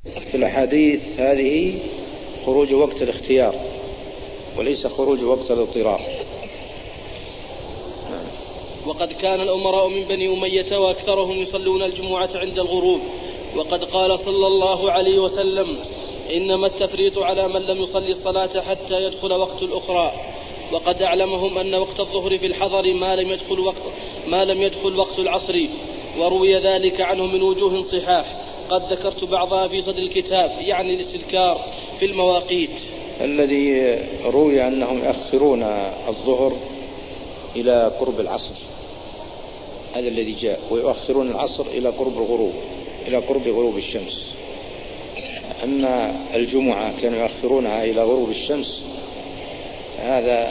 في الأحاديث هذه خروج وقت الاختيار وليس خروج وقت الاضطرار. وقد كان الأمراء من بني أمية وأكثرهم يصلون الجمعة عند الغروب، وقد قال صلى الله عليه وسلم: إنما التفريط على من لم يصلي الصلاة حتى يدخل وقت الأخرى. وقد أعلمهم أن وقت الظهر في الحضر ما لم يدخل وقت العصر، وروي ذلك عنه من وجوه صحاح قد ذكرت بعضها في صدر الكتاب، يعني الاستذكار في المواقيت. الذي روي أنهم يؤخرون الظهر إلى قرب العصر، هذا الذي جاء، ويؤخرون العصر إلى قرب الغروب، إلى قرب غروب الشمس. أما الجمعة كانوا يؤخرونها إلى غروب الشمس، هذا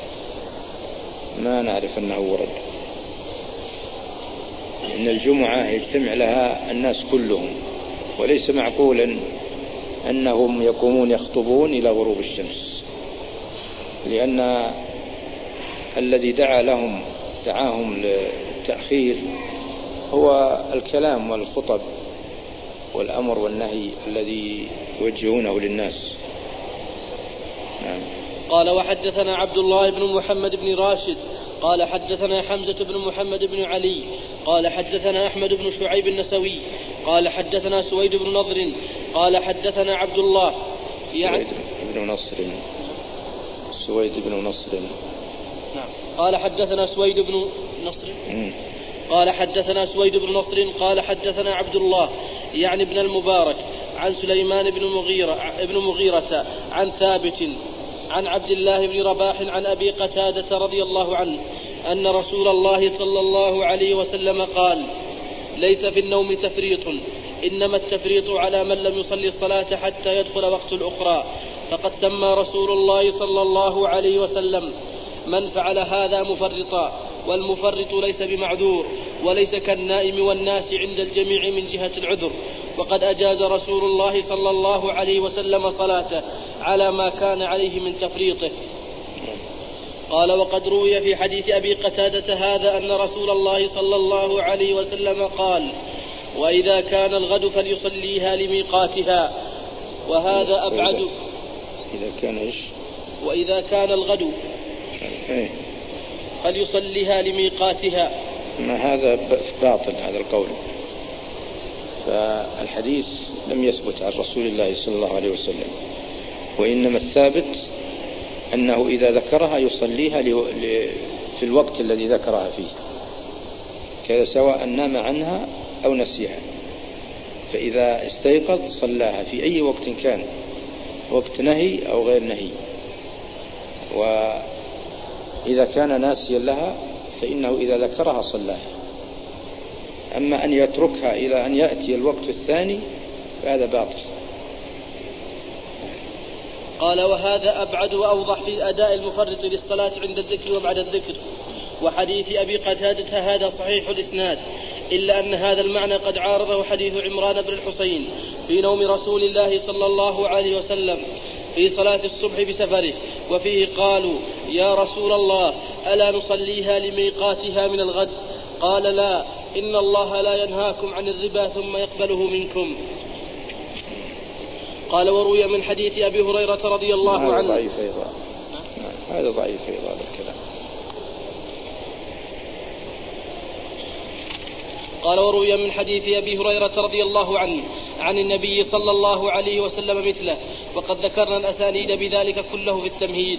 ما نعرف أنه ورد، إن الجمعة يجتمع لها الناس كلهم، وليس معقولا أنهم يقومون يخطبون إلى غروب الشمس، لأن الذي دعاهم للتأخير هو الكلام والخطب والأمر والنهي الذي يوجهونه للناس. نعم. قال: وحدثنا عبد الله بن محمد بن راشد قال حدثنا حمزة بن محمد بن علي قال حدثنا أحمد بن شعيب النسوي قال حدثنا سويد بن نضر قال حدثنا عبد الله سويد بن نصر. نعم. قال حدثنا سويد بن نصر قال حدثنا سويد بن نصر قال حدثنا عبد الله يعني ابن المبارك عن سليمان بن مغيرة عن ثابت عن عبد الله بن رباح عن أبي قتادة رضي الله عنه أن رسول الله صلى الله عليه وسلم قال: ليس في النوم تفريط، إنما التفريط على من لم يصلي الصلاة حتى يدخل وقت الأخرى. فقد سمى رسول الله صلى الله عليه وسلم من فعل هذا مفرطا، والمفرط ليس بمعذور، وليس كالنائم والناس عند الجميع من جهة العذر. وقد أجاز رسول الله صلى الله عليه وسلم صلاته على ما كان عليه من تفريطه. قال: وقد روي في حديث أبي قتادة هذا أن رسول الله صلى الله عليه وسلم قال: وإذا كان الغد فليصليها لميقاتها. وهذا أبعد. وإذا كان الغد فليصليها لميقاتها. ما هذا باطل هذا القول، فالحديث لم يثبت عن رسول الله صلى الله عليه وسلم، وإنما الثابت أنه إذا ذكرها يصليها في الوقت الذي ذكرها فيه، كذا سواء نام عنها أو نسيها، فإذا استيقظ صلاها في أي وقت كان، وقت نهي أو غير نهي. وإذا كان ناسيا لها فإنه إذا ذكرها صلاها. أما أن يتركها إلى أن يأتي الوقت الثاني فهذا باطل. قال: وهذا أبعد وأوضح في أداء المفرط للصلاة عند الذكر وبعد الذكر. وحديث أبي قتادة هذا صحيح الإسناد، إلا أن هذا المعنى قد عارضه حديث عمران بن الحسين في نوم رسول الله صلى الله عليه وسلم في صلاة الصبح بسفره، وفيه قالوا: يا رسول الله ألا نصليها لميقاتها من الغد؟ قال: لا، إن الله لا ينهاكم عن الربا ثم يقبله منكم. قال: وروي من حديث أبي هريرة رضي الله عنه. هذا ضعيف أيضا الكلام. قال: وروي من حديث أبي هريرة رضي الله عنه عن النبي صلى الله عليه وسلم مثله، وقد ذكرنا الأسانيد بذلك كله في التمهيد.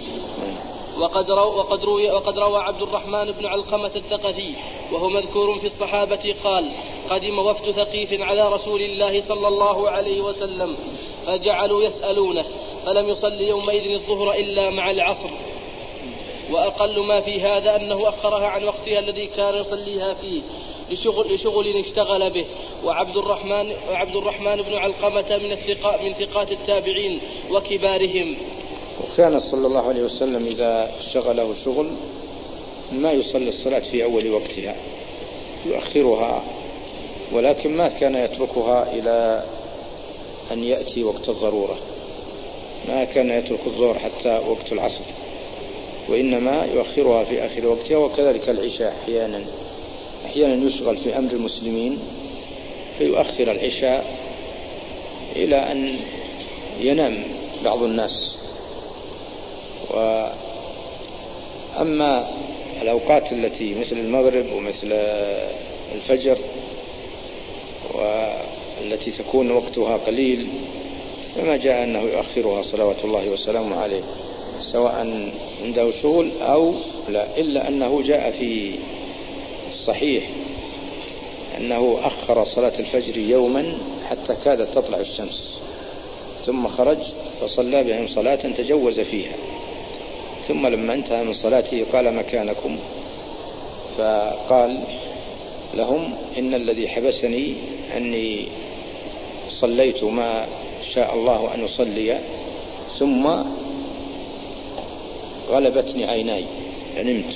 وقد روى عبد الرحمن بن علقمة الثقفي وهو مذكور في الصحابة قال: قدم وفد ثقيف على رسول الله صلى الله عليه وسلم فجعلوا يسألونه، فلم يصلي يومئذ الظهر إلا مع العصر، وأقل ما في هذا أنه أخرها عن وقتها الذي كان يصليها فيه لشغل اشتغل به. وعبد الرحمن بن علقمة من ثقات التابعين وكبارهم. وكان صلى الله عليه وسلم إذا شغله شغل ما يصلي الصلاة في أول وقتها، يؤخرها، ولكن ما كان يتركها إلى أن يأتي وقت الضرورة، ما كان يترك الظهر حتى وقت العصر، وإنما يؤخرها في آخر وقتها. وكذلك العشاء أحيانا يشغل في أمر المسلمين فيؤخر العشاء إلى أن ينام بعض الناس. وأما الأوقات التي مثل المغرب ومثل الفجر والتي تكون وقتها قليل فما جاء أنه يؤخرها صلوات الله وسلامه عليه سواء عنده شغل أو لا، إلا أنه جاء في الصحيح أنه أخر صلاة الفجر يوما حتى كادت تطلع الشمس، ثم خرج فصلى بهم صلاة تجوز فيها، ثم لما انتهى من صلاته قال مكانكم، فقال لهم إن الذي حبسني أني صليت ما شاء الله أن أصلي ثم غلبتني عيناي فنمت.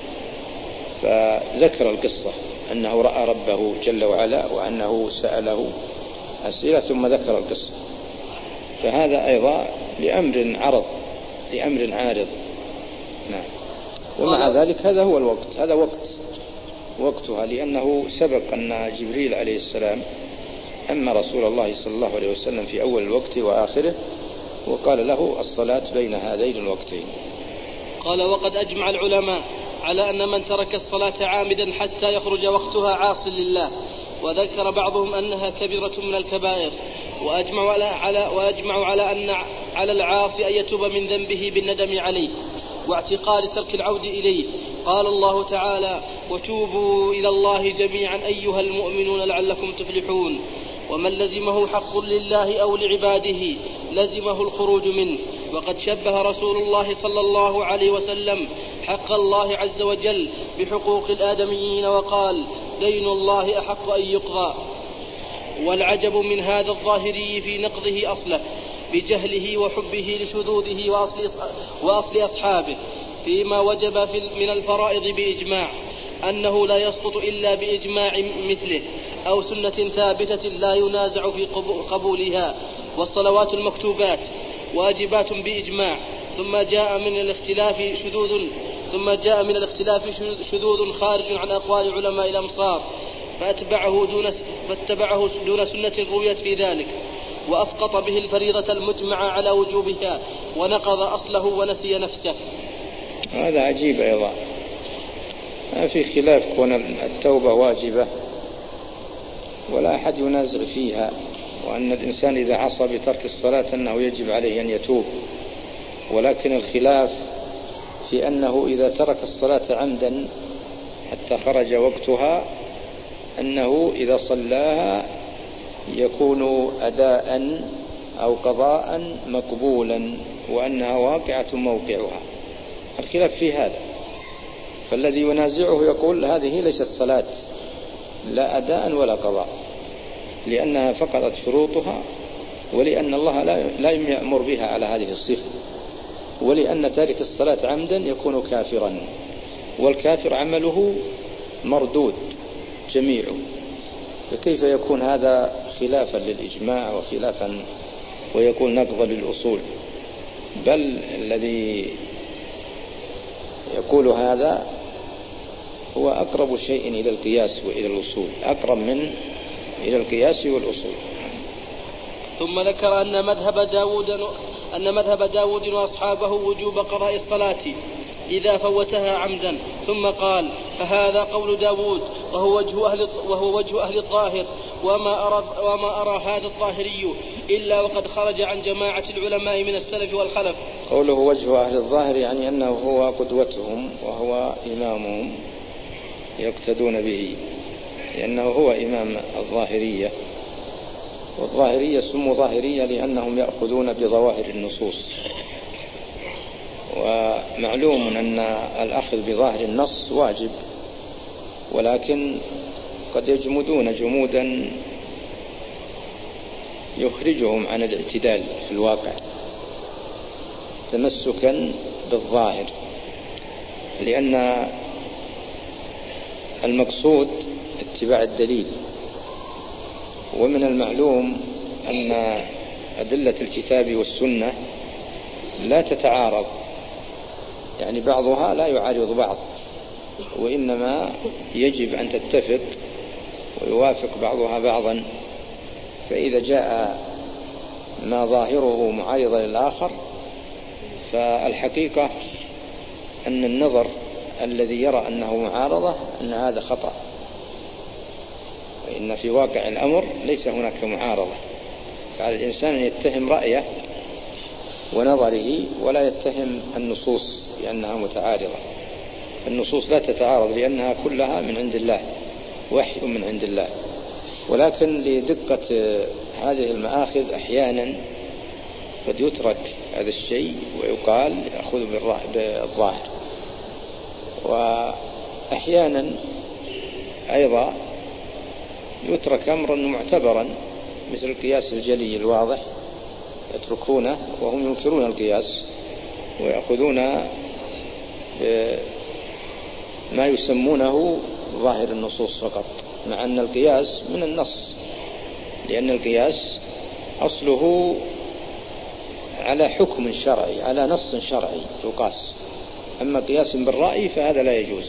فذكر القصة أنه رأى ربه جل وعلا وأنه سأله أسئلة ثم ذكر القصة. فهذا أيضا لأمر عارض. نعم. ومع ذلك هذا هو الوقت، هذا وقتها، لأنه سبق أن جبريل عليه السلام أما رسول الله صلى الله عليه وسلم في أول الوقت وآخره وقال له الصلاة بين هذين الوقتين. قال وقد أجمع العلماء على أن من ترك الصلاة عامدا حتى يخرج وقتها عاص لله، وذكر بعضهم أنها كبيرة من الكبائر، وأجمعوا على أن على العاصي أن يتوب من ذنبه بالندم عليه واعتقاد ترك العود إليه. قال الله تعالى وتوبوا إلى الله جميعا أيها المؤمنون لعلكم تفلحون. ومن لزمه حق لله أو لعباده لزمه الخروج منه. وقد شبه رسول الله صلى الله عليه وسلم حق الله عز وجل بحقوق الآدميين وقال دين الله أحق أن يقضى. والعجب من هذا الظاهري في نقضه أصله بجهله وحبه لشذوذه وأصل أصحابه فيما وجب من الفرائض بإجماع أنه لا يسقط إلا بإجماع مثله أو سنة ثابتة لا ينازع في قبولها. والصلوات المكتوبات واجبات بإجماع. ثم جاء من الاختلاف شذوذ خارج عن أقوال علماء الأمصار فاتبعه دون سنة رويت في ذلك، وأسقط به الفريضة المجمع على وجوبها ونقض أصله ونسي نفسه. هذا عجيب أيضا. ما في خلاف كون التوبة واجبة ولا أحد ينازع فيها، وأن الإنسان إذا عصى بترك الصلاة أنه يجب عليه أن يتوب، ولكن الخلاف في أنه إذا ترك الصلاة عمدا حتى خرج وقتها أنه إذا صلاها يكون أداء أو قضاء مقبولا وأنها واقعة موقعها. الخلاف في هذا. فالذي ينازعه يقول هذه ليست صلاة لا أداء ولا قضاء، لأنها فقدت شروطها، ولأن الله لا يأمر بها على هذه الصفة، ولأن تارك الصلاة عمدا يكون كافرا، والكافر عمله مردود جميعه. فكيف يكون هذا خلافا للإجماع ويكون نقضا للأصول؟ بل الذي يقول هذا هو أقرب شيء إلى القياس وإلى الأصول، أقرب من إلى القياس والأصول. ثم ذكر أن مذهب داود وأصحابه وجوب قضاء الصلاة إذا فوتها عمدا، ثم قال فهذا قول داود وهو وجه أهل الظاهر، وما أرى هذا الظاهري إلا وقد خرج عن جماعة العلماء من السلف والخلف. قوله وجه أهل الظاهر يعني أنه هو قدوتهم وهو إمامهم يقتدون به، لأنه هو إمام الظاهرية. والظاهرية سموا ظاهرية لأنهم يأخذون بظواهر النصوص، ومعلوم أن الأخذ بظاهر النص واجب، ولكن قد يجمدون جمودا يخرجهم عن الاعتدال في الواقع تمسكا بالظاهر، لأن المقصود اتباع الدليل. ومن المعلوم أن أدلة الكتاب والسنة لا تتعارض، يعني بعضها لا يعارض بعض، وإنما يجب أن تتفق ويوافق بعضها بعضا. فإذا جاء ما ظاهره معارضة للآخر، فالحقيقة أن النظر الذي يرى أنه معارضة أن هذا خطأ، وإن في واقع الأمر ليس هناك معارضة. فعلى الإنسان أن يتهم رأيه ونظره ولا يتهم النصوص لأنها متعارضة. النصوص لا تتعارض لأنها كلها من عند الله، وحي من عند الله، ولكن لدقة هذه المآخذ أحيانا قد يترك هذا الشيء ويقال يأخذ بالظاهر، وأحيانا أيضا يترك أمرا معتبرا مثل القياس الجلي الواضح يتركونه وهم ينكرون القياس ويأخذون ما يسمونه ظاهر النصوص فقط، مع أن القياس من النص، لأن القياس أصله على حكم شرعي، على نص شرعي يقاس. أما قياس بالرأي فهذا لا يجوز.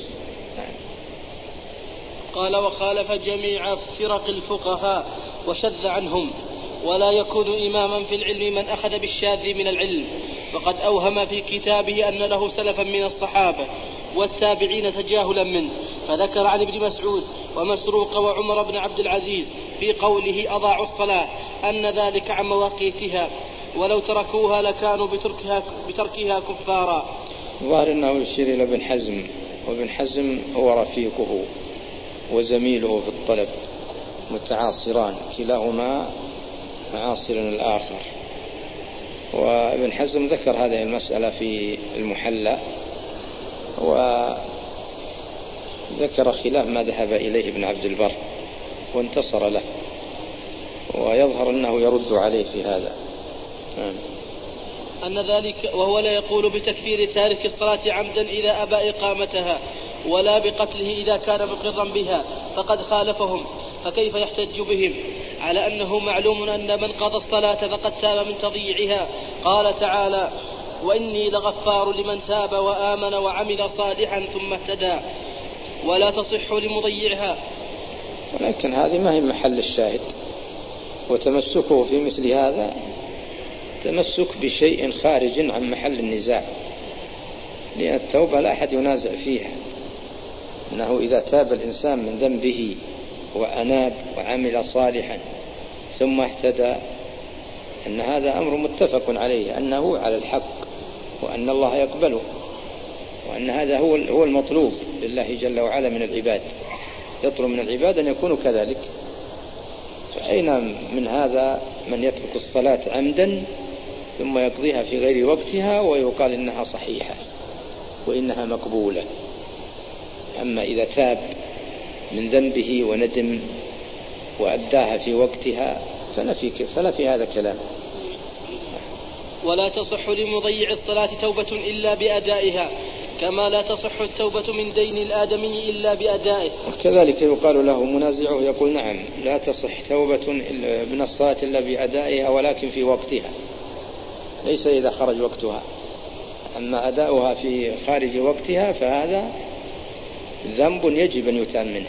قال: وخالف جميع فرق الفقهاء وشذ عنهم، ولا يكون إماما في العلم من أخذ بالشاذ من العلم، وقد أوهم في كتابه أن له سلفا من الصحابة والتابعين تجاهلا منه، فذكر عن ابن مسعود ومسروق وعمر بن عبد العزيز في قوله أضاعوا الصلاة أن ذلك عن مواقيتها، ولو تركوها لكانوا بتركها كفارا. ظاهر أنه يشير إلى ابن حزم، وابن حزم هو رفيقه وزميله في الطلب، متعاصران كلاهما معاصر الآخر. وابن حزم ذكر هذه المسألة في المحلى، وذكر خلاف ما ذهب إليه ابن عبد البر وانتصر له، ويظهر أنه يرد عليه في هذا. أن ذلك وهو لا يقول بتكفير تارك الصلاة عمدا إذا أبى إقامتها، ولا بقتله إذا كان مقرا بها، فقد خالفهم، فكيف يحتج بهم على أنه معلوم أن من قضى الصلاة فقد تاب من تضييعها؟ قال تعالى: وإني لغفار لمن تاب وآمن وعمل صالحا ثم اهتدى، ولا تصح لمضيعها. ولكن هذه ما هي محل الشاهد، وتمسكه في مثل هذا تمسك بشيء خارج عن محل النزاع، لأن التوبة لا أحد ينازع فيها، أنه إذا تاب الإنسان من ذنبه وأناب وعمل صالحا ثم اهتدى أن هذا أمر متفق عليه، أنه على الحق، وأن الله يقبله، وأن هذا هو المطلوب لله جل وعلا من العباد، يطلب من العباد أن يكونوا كذلك. فأين من هذا من يترك الصلاة عمدا ثم يقضيها في غير وقتها ويقال إنها صحيحة وإنها مقبولة؟ أما إذا تاب من ذنبه وندم وأداها في وقتها فلا في هذا كلام. ولا تصح لمضيع الصلاة توبة إلا بأدائها، كما لا تصح التوبة من دين الآدمي إلا بأدائه. وكذلك يقال له منازعه يقول: نعم، لا تصح توبة من الصلاة إلا بأدائها، ولكن في وقتها، ليس إذا خرج وقتها. أما أداؤها في خارج وقتها فهذا ذنب يجب أن يتام منه.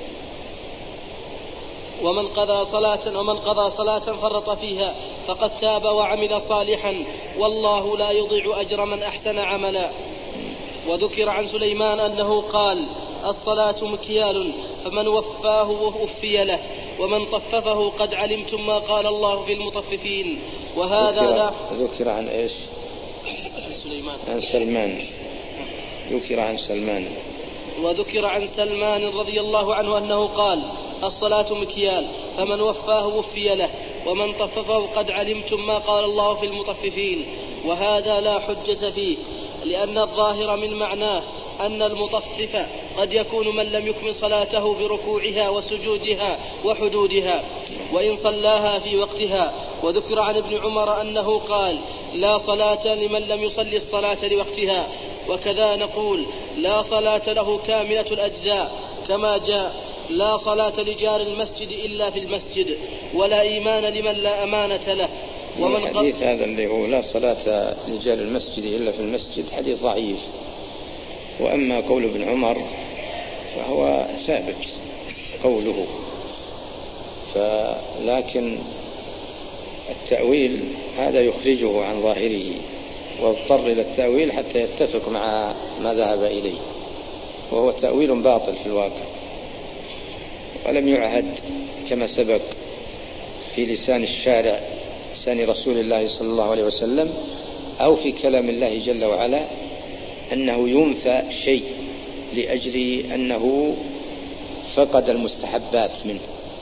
ومن قضى صلاة فرط فيها فقد تاب وعمل صالحا، والله لا يضيع أجر من أحسن عملا. وذكر عن سليمان أنه قال: الصلاة مكيال، فمن وفاه وفي له، ومن طففه قد علمتم ما قال الله في المطففين. وهذا ذكر عن إيش؟ عن سلمان. ذكر عن سلمان. وذكر عن سلمان رضي الله عنه أنه قال: الصلاة مكيال، فمن وفاه وفي له، ومن طففه قد علمتم ما قال الله في المطففين. وهذا لا حجة فيه، لأن الظاهر من معناه أن المطفف قد يكون من لم يكمل صلاته بركوعها وسجودها وحدودها، وإن صلاها في وقتها. وذكر عن ابن عمر أنه قال: لا صلاة لمن لم يصلي الصلاة لوقتها. وكذا نقول: لا صلاة له كاملة الأجزاء، كما جاء: لا صلاة لجار المسجد إلا في المسجد، ولا إيمان لمن لا أمانة له. ومن الحديث هذا اللي هو لا صلاة لجار المسجد إلا في المسجد حديث ضعيف. وأما قول ابن عمر فهو ثابت قوله، لكن التأويل هذا يخرجه عن ظاهره، واضطر إلى التأويل حتى يتفق مع ما ذهب إليه، وهو تأويل باطل في الواقع، ولم يعهد كما سبق في لسان الشارع لسان رسول الله صلى الله عليه وسلم أو في كلام الله جل وعلا أنه ينفى شيء لأجل أنه فقد المستحبات منه،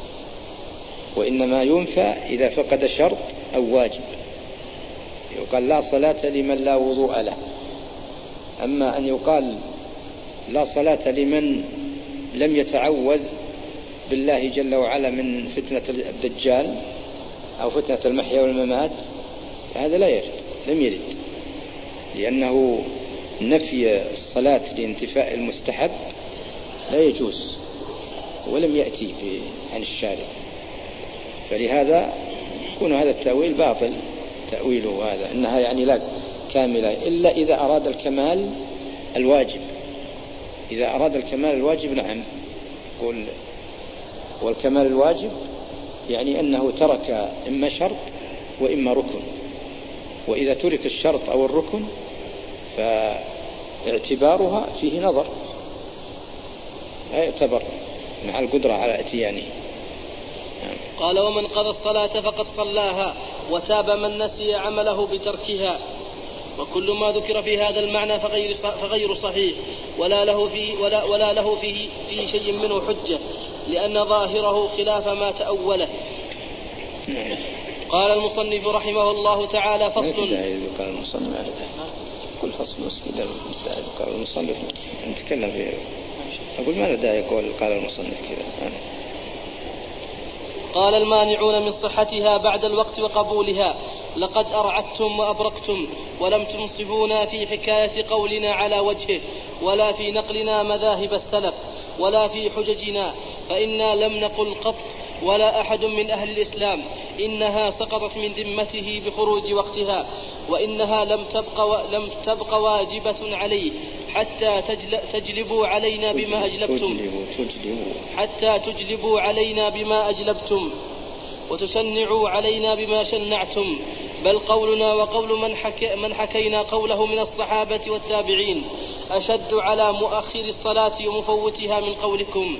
وإنما ينفى إذا فقد شرط أو واجب. يقال لا صلاة لمن لا وضوء له. أما أن يقال لا صلاة لمن لم يتعوذ بالله جل وعلا من فتنة الدجال أو فتنة المحيا والممات، هذا لا يرد، لم يرد، لأنه نفي الصلاة لانتفاء المستحب لا يجوز ولم يأتي عن الشارع، فلهذا يكون هذا التأويل باطل تأويله هذا، إنها يعني لا كاملة إلا إذا أراد الكمال الواجب. إذا أراد الكمال الواجب نعم قل، والكمال الواجب يعني أنه ترك إما شرط وإما ركن، وإذا ترك الشرط أو الركن فاعتبارها فيه نظر، لا يعتبر مع القدرة على اتيانه. قال ومن قضى الصلاة فقد صلاها وتاب من نسي عمله بتركها. وكل ما ذكر في هذا المعنى فغير صحيح، ولا له فيه شيء منه حجة، لأن ظاهره خلاف ما تأوله. قال المصنف رحمه الله تعالى فصل. قال المصنف كل فصل قال المصنف نتكلم فيه، أقول ما له داعي يقول قال المصنف كذا. قال المانعون من صحتها بعد الوقت وقبولها لقد أرعدتم وأبرقتم ولم تنصفونا في حكاية قولنا على وجهه، ولا في نقلنا مذاهب السلف، ولا في حججنا، فإنا لم نقل قط ولا أحد من أهل الإسلام إنها سقطت من ذمته بخروج وقتها، وإنها لم تبق واجبة عليه حتى تجلبوا علينا بما أجلبتم، حتى تجلبوا علينا بما أجلبتم وتشنعوا علينا بما شنعتم، بل قولنا وقول من حكينا قوله من الصحابة والتابعين أشد على مؤخر الصلاة ومفوتها من قولكم،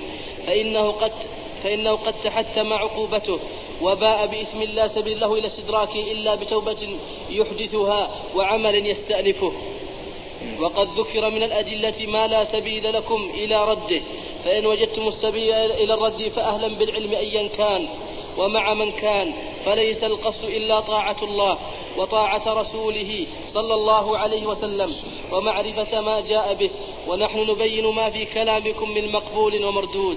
فإنه قد تحتم عقوبته وباء بإثم لا سبيل له إلى استدراكه إلا بتوبة يحدثها وعمل يستأنفه. وقد ذكر من الأدلة ما لا سبيل لكم إلى رده، فإن وجدتم السبيل إلى الرد فأهلا بالعلم أيا كان ومع من كان، فليس القصد إلا طاعة الله وطاعة رسوله صلى الله عليه وسلم ومعرفة ما جاء به، ونحن نبين ما في كلامكم من مقبول ومردود.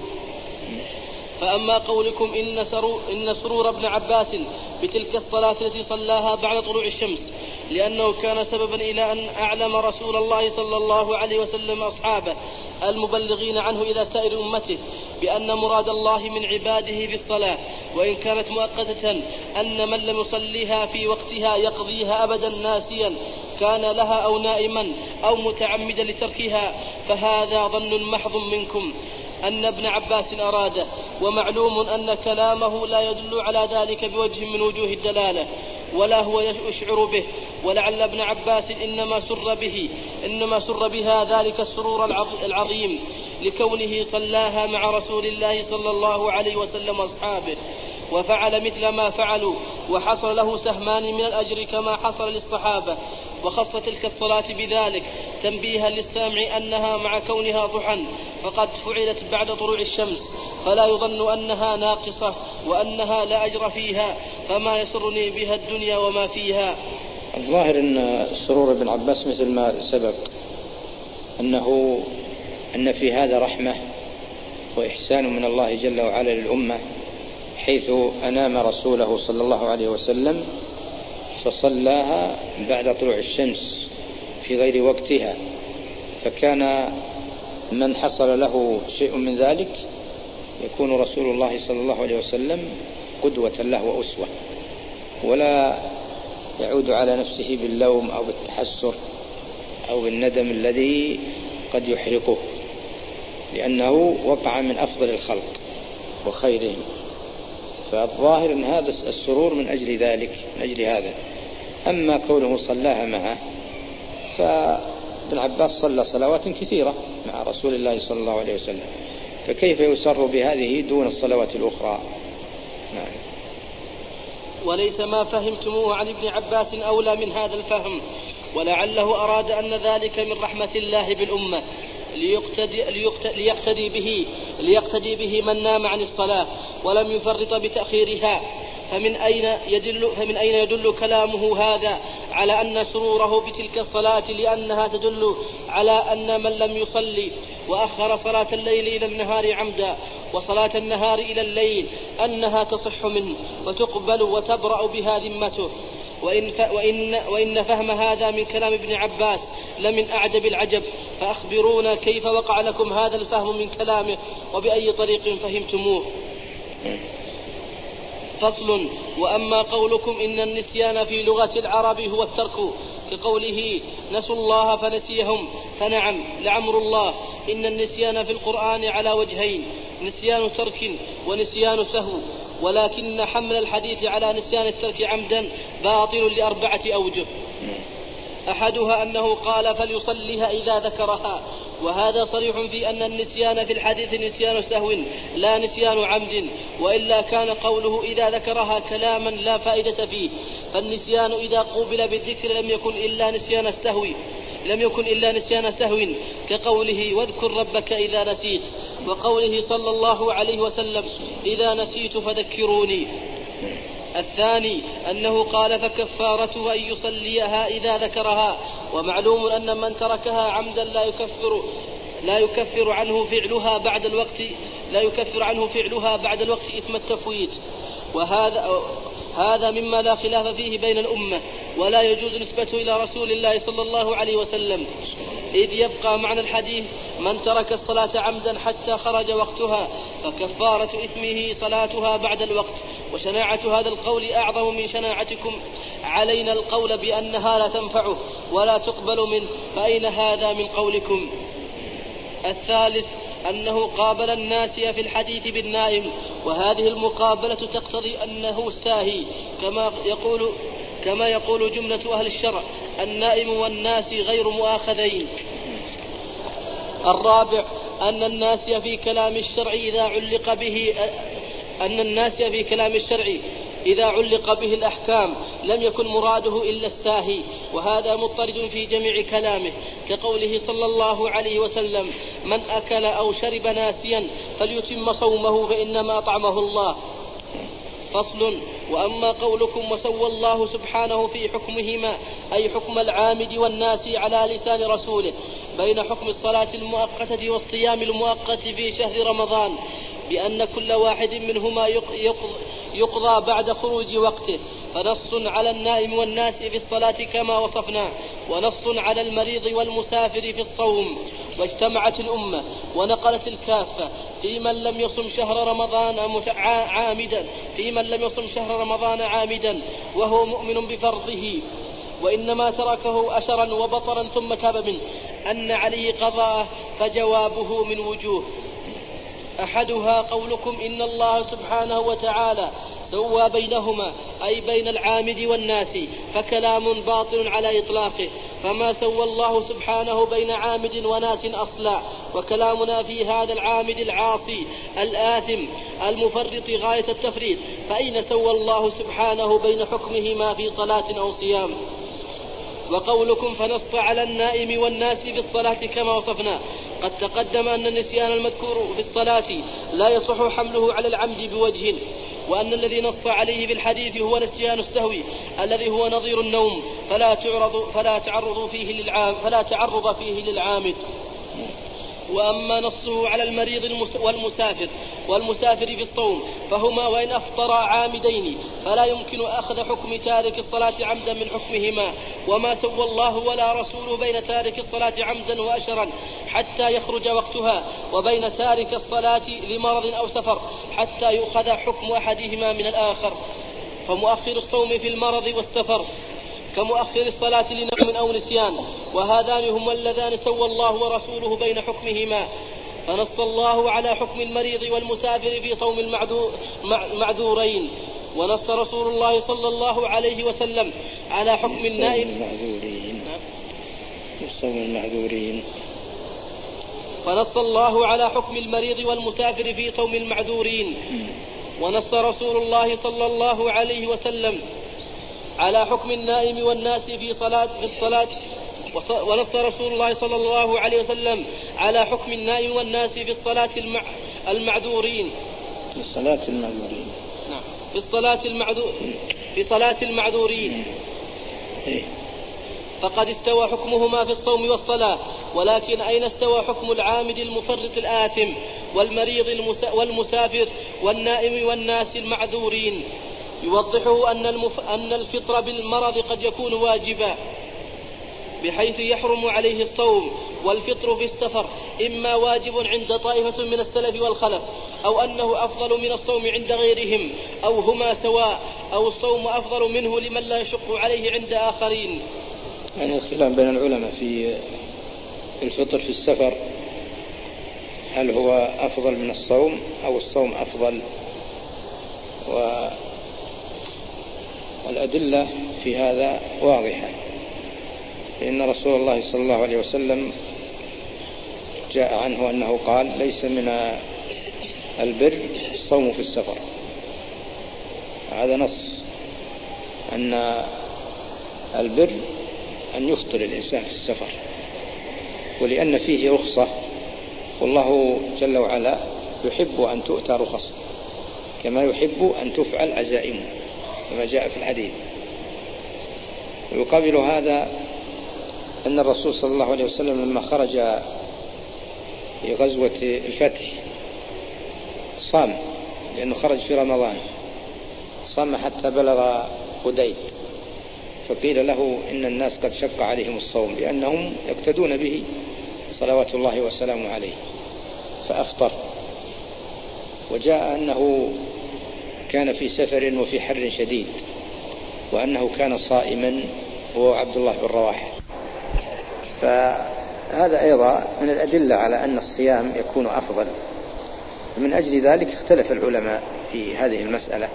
فأما قولكم إن سرور ابن عباس بتلك الصلاة التي صلاها بعد طلوع الشمس لأنه كان سببا إلى أن أعلم رسول الله صلى الله عليه وسلم أصحابه المبلغين عنه إلى سائر أمته بأن مراد الله من عباده في الصلاة وإن كانت مؤقتة أن من لم يصليها في وقتها يقضيها أبدا ناسيا كان لها أو نائما أو متعمدا لتركها، فهذا ظن محض منكم أن ابن عباس أراده، ومعلوم أن كلامه لا يدل على ذلك بوجه من وجوه الدلالة ولا هو يشعر به، ولعل ابن عباس إنما سر بها ذلك السرور العظيم لكونه صلاها مع رسول الله صلى الله عليه وسلم وأصحابه وفعل مثل ما فعلوا، وحصل له سهمان من الأجر كما حصل للصحابة، وخص تلك الصلاة بذلك تنبيها للسامع أنها مع كونها ضحى فقد فعلت بعد طلوع الشمس، فلا يظن أنها ناقصة وأنها لا أجر فيها، فما يسرني بها الدنيا وما فيها. الظاهر أن سرور ابن عباس مثل ما سبق أن في هذا رحمة وإحسان من الله جل وعلا للأمة، حيث أنام رسوله صلى الله عليه وسلم فصلاها بعد طلوع الشمس في غير وقتها، فكان من حصل له شيء من ذلك يكون رسول الله صلى الله عليه وسلم قدوة له وأسوة، ولا يعود على نفسه باللوم أو بالتحسر أو بالندم الذي قد يحرقه، لأنه وقع من أفضل الخلق وخيرهم. فالظاهر أن هذا السرور من أجل ذلك، من أجل هذا. أما كونه صلاها معه، فابن عباس صلى صلوات كثيرة مع رسول الله صلى الله عليه وسلم، فكيف يسر بهذه دون الصلوات الأخرى؟ نعم. وليس ما فهمتموه عن ابن عباس أولى من هذا الفهم، ولعله أراد أن ذلك من رحمة الله بالأمة ليقتدي به من نام عن الصلاة ولم يفرط بتأخيرها. فمن أين يدل كلامه هذا على أن سروره بتلك الصلاة لأنها تدل على أن من لم يصلي وأخر صلاة الليل إلى النهار عمدا وصلاة النهار إلى الليل أنها تصح منه وتقبل وتبرأ بها ذمته. وإن فهم هذا من كلام ابن عباس لمن أعجب العجب، فأخبرونا كيف وقع لكم هذا الفهم من كلامه وبأي طريق فهمتموه. فصل. وأما قولكم إن النسيان في لغة العرب هو الترك كقوله نسوا الله فنسيهم، فنعم لعمر الله إن النسيان في القرآن على وجهين، نسيان ترك ونسيان سهو، ولكن حمل الحديث على نسيان الترك عمدا باطل لأربعة أوجه. أحدها أنه قال فليصليها إذا ذكرها، وهذا صريح في أن النسيان في الحديث نسيان سهو لا نسيان عمد، وإلا كان قوله إذا ذكرها كلاما لا فائدة فيه، فالنسيان إذا قوبل بالذكر لم يكن إلا نسيان سهو كقوله واذكر ربك إذا نسيت، وقوله صلى الله عليه وسلم إذا نسيت فذكروني. الثاني أنه قال فكفارته أن يصليها إذا ذكرها، ومعلوم أن من تركها عمدا لا يكفر عنه فعلها بعد الوقت إثم التفويت، وهذا مما لا خلاف فيه بين الأمة، ولا يجوز نسبته إلى رسول الله صلى الله عليه وسلم، إذ يبقى معنى الحديث من ترك الصلاة عمدا حتى خرج وقتها فكفارة إثمه صلاتها بعد الوقت. وشناعة هذا القول أعظم من شناعتكم علينا القول بأنها لا تنفعه ولا تقبل منه، فأين هذا من قولكم؟ الثالث أنه قابل الناسي في الحديث بالنائم، وهذه المقابلة تقتضي أنه ساهي كما يقول جملة أهل الشرع النائم والناسي غير مؤاخذين. الرابع أن الناسي في كلام الشرع إذا علق به الأحكام لم يكن مراده إلا الساهي، وهذا مضطرد في جميع كلامه، كقوله صلى الله عليه وسلم من أكل أو شرب ناسيا فليتم صومه فإنما أطعمه الله. فصل. وأما قولكم وسوى الله سبحانه في حكمهما أي حكم العامد والناسي على لسان رسوله بين حكم الصلاة المؤقتة والصيام المؤقت في شهر رمضان بأن كل واحد منهما يقضى بعد خروج وقته، فنص على النائم والناسي في الصلاة كما وصفنا، ونص على المريض والمسافر في الصوم. واجتمعت الأمة ونقلت الكافة في من لم يصم شهر رمضان عامدا وهو مؤمن بفرضه وإنما تركه أشرا وبطرا ثم تاب منه أن عليه قضاءه، فجوابه من وجوه. أحدها قولكم إن الله سبحانه وتعالى سوى بينهما أي بين العامد والناس، فكلام باطل على إطلاقه، فما سوى الله سبحانه بين عامد وناس أصلا، وكلامنا في هذا العامد العاصي الآثم المفرط غاية التفريط، فأين سوى الله سبحانه بين حكمهما في صلاة أو صيام؟ وقولكم فنص على النائم والناس في الصلاة كما وصفنا، قد تقدم أن النسيان المذكور في الصلاة لا يصح حمله على العمد بوجه، وأن الذي نص عليه بالحديث هو نسيان السهو الذي هو نظير النوم فلا تعرض فيه للعامد. وأما نصه على المريض والمسافر في الصوم فهما وإن أفطرا عامدين فلا يمكن أخذ حكم تارك الصلاة عمدا من حكمهما، وما سوى الله ولا رسوله بين تارك الصلاة عمدا وأشرا حتى يخرج وقتها وبين تارك الصلاة لمرض أو سفر حتى يؤخذ حكم أحدهما من الآخر، فمؤخر الصوم في المرض والسفر كمؤخر الصلاة لنوم أو نسيان، وهذان هما اللذان سوى الله ورسوله بين حكمهما. فنص الله على حكم المريض والمسافر في صوم المعذورين. ونص رسول الله صلى الله عليه وسلم على حكم النائم صوم المعذورين. فنص الله على حكم المريض والمسافر في صوم المعذورين. ونص رسول الله صلى الله عليه وسلم على حكم النائم والناس في الصلاة. ونص رسول الله صلى الله عليه وسلم على حكم النائم والناس في الصلاة المعذورين. في الصلاة المعذورين. نعم. في صلاة المعذورين. فقد استوى حكمهما في الصوم والصلاة، ولكن أين استوى حكم العامد المفرط الآثم والمريض والمسافر والنائم والناس المعذورين؟ يوضحه أن الفطر بالمرض قد يكون واجبا بحيث يحرم عليه الصوم، والفطر في السفر إما واجب عند طائفة من السلف والخلف، أو أنه أفضل من الصوم عند غيرهم، أو هما سواء، أو الصوم أفضل منه لمن لا يشق عليه عند آخرين. يعني الخلاف بين العلماء في الفطر في السفر، هل هو أفضل من الصوم أو الصوم أفضل؟ والأدلة في هذا واضحة، لأن رسول الله صلى الله عليه وسلم جاء عنه أنه قال: ليس من البر الصوم في السفر. هذا نص أن البر أن يفطر الإنسان في السفر، ولأن فيه رخصة، والله جل وعلا يحب أن تؤتى رخص كما يحب أن تفعل عزائمه كما جاء في الحديث. ويقابل هذا أن الرسول صلى الله عليه وسلم لما خرج في غزوة الفتح صام، لأنه خرج في رمضان، صام حتى بلغ قديد، فقيل له إن الناس قد شق عليهم الصوم لأنهم يقتدون به صلوات الله وسلامه عليه، فأفطر. وجاء أنه كان في سفر وفي حر شديد، وأنه كان صائما هو عبد الله بن رواحة. فهذا أيضا من الأدلة على أن الصيام يكون أفضل. من أجل ذلك اختلف العلماء في هذه المسألة،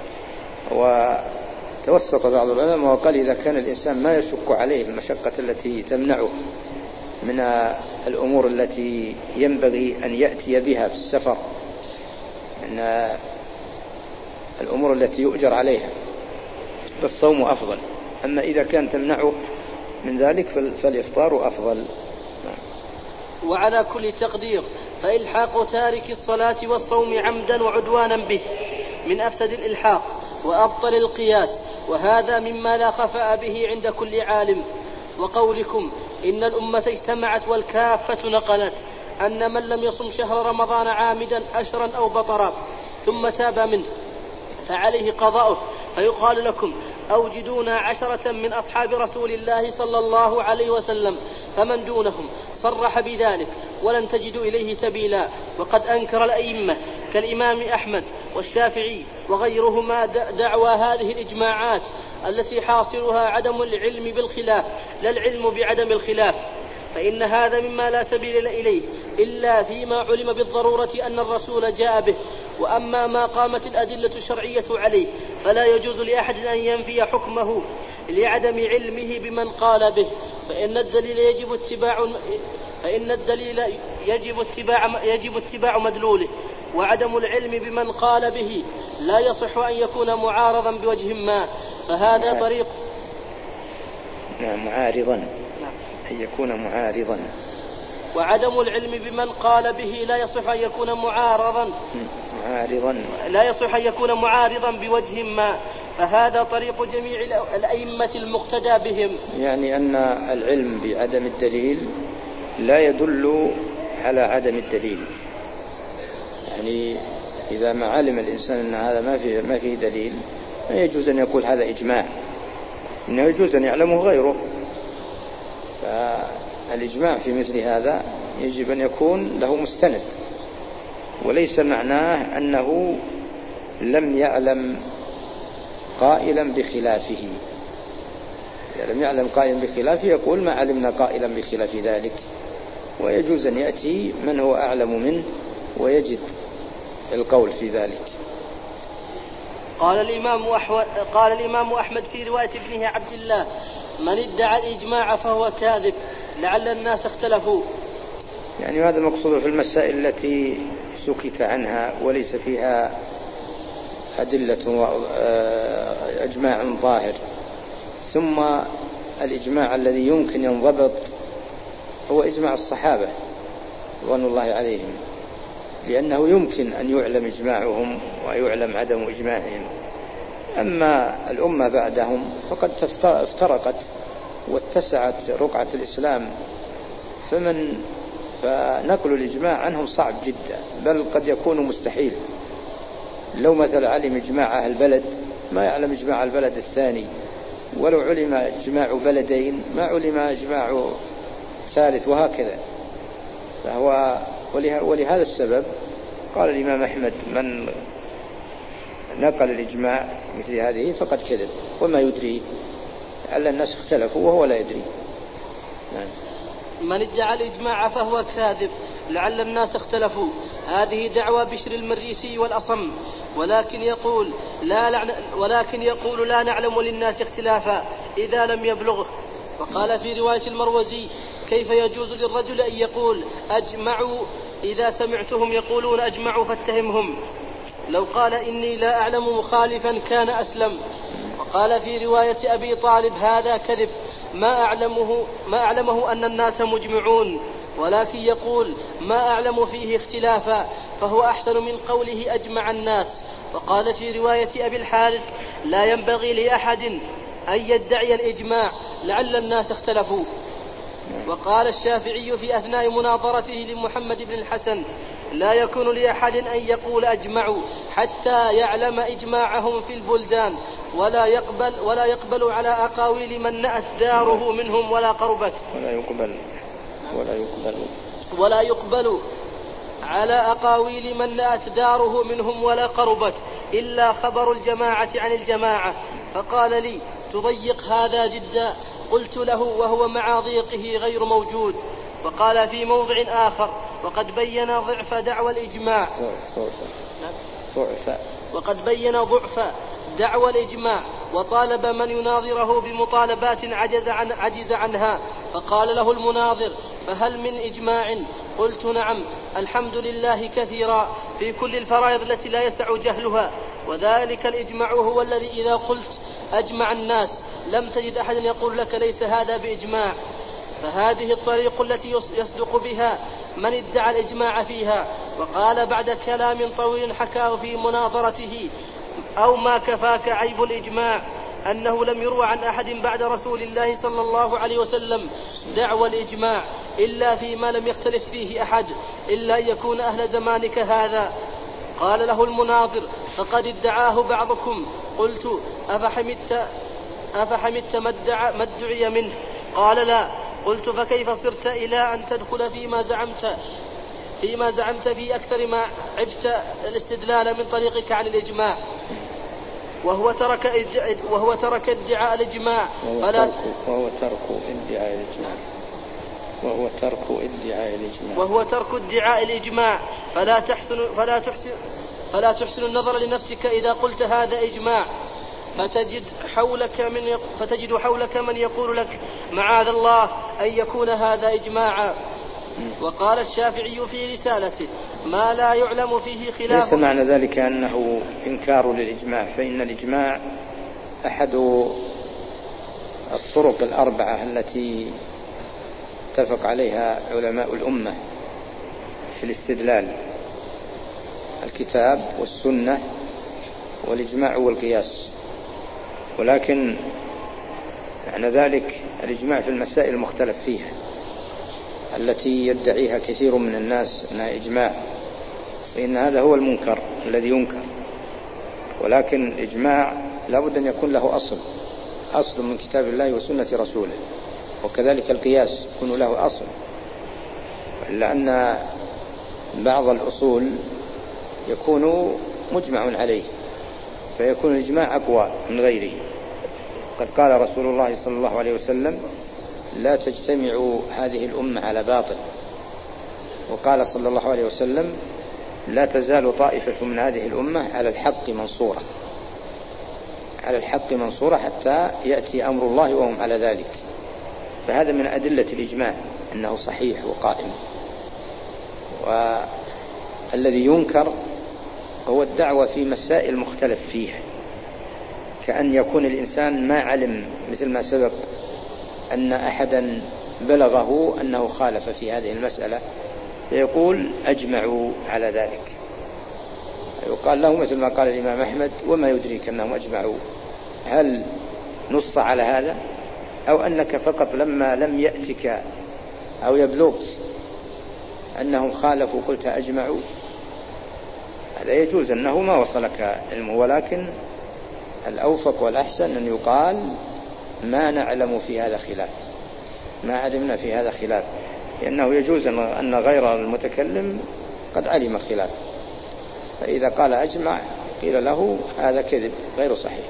وتوسط بعض العلماء وقال: إذا كان الإنسان ما يشق عليه المشقة التي تمنعه من الأمور التي ينبغي أن يأتي بها في السفر، من الأمور التي يؤجر عليها، فالصوم أفضل. أما إذا كان تمنعه من ذلك فالإفطار أفضل. وعلى كل تقدير فإلحاق تارك الصلاة والصوم عمدا وعدوانا به من أفسد الإلحاق وأبطل القياس، وهذا مما لا خفاء به عند كل عالم. وقولكم إن الأمة اجتمعت والكافة نقلت أن من لم يصم شهر رمضان عامدا أشرا أو بطرا ثم تاب منه فعليه قضاؤه، فيقال لكم: أوجدونا 10 من أصحاب رسول الله صلى الله عليه وسلم، فمن دونهم صرح بذلك ولن تجدوا إليه سبيلا. وقد أنكر الأئمة كالإمام أحمد والشافعي وغيرهما دعوى هذه الإجماعات التي حاصلها عدم العلم بالخلاف لا العلم بعدم الخلاف، فإن هذا مما لا سبيل إليه إلا فيما علم بالضرورة أن الرسول جاء به. وأما ما قامت الأدلة الشرعية عليه فلا يجوز لأحد أن ينفي حكمه لعدم علمه بمن قال به، فإن الدليل يجب اتباع مدلوله، وعدم العلم بمن قال به لا يصح أن يكون معارضا بوجه ما، فهذا طريق معارضا أن يكون معارضا. وعدم العلم بمن قال به لا يصح أن يكون معارضا بوجه ما، فهذا طريق جميع الأئمة المقتدى بهم. يعني أن العلم بعدم الدليل لا يدل على عدم الدليل. يعني إذا ما علم الإنسان أن هذا ما فيه دليل، لا يجوز أن يقول هذا إجماع، إنه يجوز أن يعلمه غيره. فالإجماع في مثل هذا يجب أن يكون له مستند، وليس معناه أنه لم يعلم قائلا بخلافه. إذا لم يعلم قائلا بخلافه يقول: ما علمنا قائلا بخلاف ذلك. ويجوز أن يأتي من هو أعلم منه ويجد القول في ذلك. قال الإمام أحمد في رواية ابنه عبد الله: من ادعى الإجماع فهو كاذب لعل الناس اختلفوا. يعني هذا المقصود في المسائل التي سكت عنها وليس فيها أدلة إجماع ظاهر. ثم الإجماع الذي يمكن ينضبط هو إجماع الصحابة رضوان الله عليهم، لأنه يمكن أن يعلم إجماعهم ويعلم عدم إجماعهم. أما الأمة بعدهم فقد افترقت واتسعت رقعة الإسلام، فنقل الإجماع عنهم صعب جدا، بل قد يكون مستحيل. لو مثل علم إجماع أهل البلد ما يعلم إجماع البلد الثاني، ولو علم إجماع بلدين ما علم إجماع ثالث، وهكذا. ولهذا السبب قال الإمام أحمد: من نقل الإجماع مثل هذه فقد كذب وما يدري، لعل الناس اختلفوا وهو لا يدري. من ادعى الإجماع فهو كاذب لعل الناس اختلفوا. هذه دعوى بشر المريسي والأصم، ولكن يقول لا نعلم للناس اختلافا إذا لم يبلغه. وقال في رواية المروزي: كيف يجوز للرجل أن يقول أجمعوا إذا سمعتهم يقولون أجمعوا فاتهمهم؟ لو قال إني لا أعلم مخالفا كان أسلم. وقال في رواية أبي طالب: هذا كذب، ما أعلمه أن الناس مجمعون، ولكن يقول ما أعلم فيه اختلافا، فهو أحسن من قوله أجمع الناس. وقال في رواية أبي الحارث: لا ينبغي لأحد أن يدعي الإجماع لعل الناس اختلفوا. وقال الشافعي في أثناء مناظرته لمحمد بن الحسن: لا يكون لأحد أن يقول أجمعوا حتى يعلم إجماعهم في البلدان، ولا يقبل على أقاويل من نأت داره منهم ولا قربت. ولا يقبل على أقاويل من نأت داره منهم ولا قربت إلا خبر الجماعة عن الجماعة. فقال لي: تضيق هذا جدا. قلت له وهو مع ضيقه غير موجود. وقال في موضع آخر: وقد بين ضعف دعوى الإجماع دعوى الإجماع، وطالب من يناظره بمطالبات عجز عنها. فقال له المناظر: فهل من إجماع؟ قلت: نعم، الحمد لله كثيرا في كل الفرائض التي لا يسع جهلها. وذلك الإجماع هو الذي إذا قلت أجمع الناس لم تجد أحد يقول لك ليس هذا بإجماع. فهذه الطريق التي يصدق بها من ادعى الإجماع فيها. وقال بعد كلام طويل حكاه في مناظرته: أو ما كفاك عيب الإجماع أنه لم يروى عن أحد بعد رسول الله صلى الله عليه وسلم دعوى الإجماع إلا فيما لم يختلف فيه أحد، إلا أن يكون أهل زمانك هذا. قال له المناظر: فقد ادعاه بعضكم. قلت: أفحمدت ما ادعي منه؟ قال: لا. قلت: فكيف صرت إلى أن تدخل فيما زعمت في أكثر ما عبت الاستدلال من طريقك عن الإجماع، وهو ترك ادعاء الإجماع فلا تحسن النظر لنفسك إذا قلت هذا إجماع، فتجد حولك من يقول لك معاذ الله أن يكون هذا إجماعا. وقال الشافعي في رسالته: ما لا يعلم فيه خلاف. ليس معنى ذلك أنه إنكار للإجماع، فإن الإجماع أحد الطرق الأربعة التي اتفق عليها علماء الأمة في الاستدلال: الكتاب والسنة والإجماع والقياس. ولكن معنى ذلك الإجماع في المسائل المختلف فيها التي يدعيها كثير من الناس أنها إجماع، فإن هذا هو المنكر الذي ينكر. ولكن الإجماع لا بد أن يكون له أصل من كتاب الله وسنة رسوله، وكذلك القياس يكون له أصل، إلا أن بعض الأصول يكون مجمع عليه فيكون الإجماع أقوى من غيره. قد قال رسول الله صلى الله عليه وسلم: لا تجتمع هذه الأمة على باطل وقال صلى الله عليه وسلم: لا تزال طائفة من هذه الأمة على الحق منصورة، على الحق منصورة حتى يأتي أمر الله وهم على ذلك. فهذا من أدلة الإجماع أنه صحيح وقائم. والذي ينكر هو الدعوة في مسائل مختلف فيها، كأن يكون الإنسان ما علم، مثل ما سبق أن أحدا بلغه أنه خالف في هذه المسألة فيقول: أجمعوا على ذلك. يقال له مثل ما قال الإمام أحمد: وما يدريك أنهم أجمعوا؟ هل نص على هذا، أو أنك فقط لما لم يأتك أو يبلغ أنهم خالفوا قلت أجمعوا؟ هذا يجوز أنه ما وصلك علمه، ولكن الأوفق والأحسن أن يقال: ما نعلم في هذا خلاف، ما علمنا في هذا خلاف، لأنه يجوز أن غير المتكلم قد علم خلاف. فإذا قال أجمع قيل له: هذا كذب غير صحيح.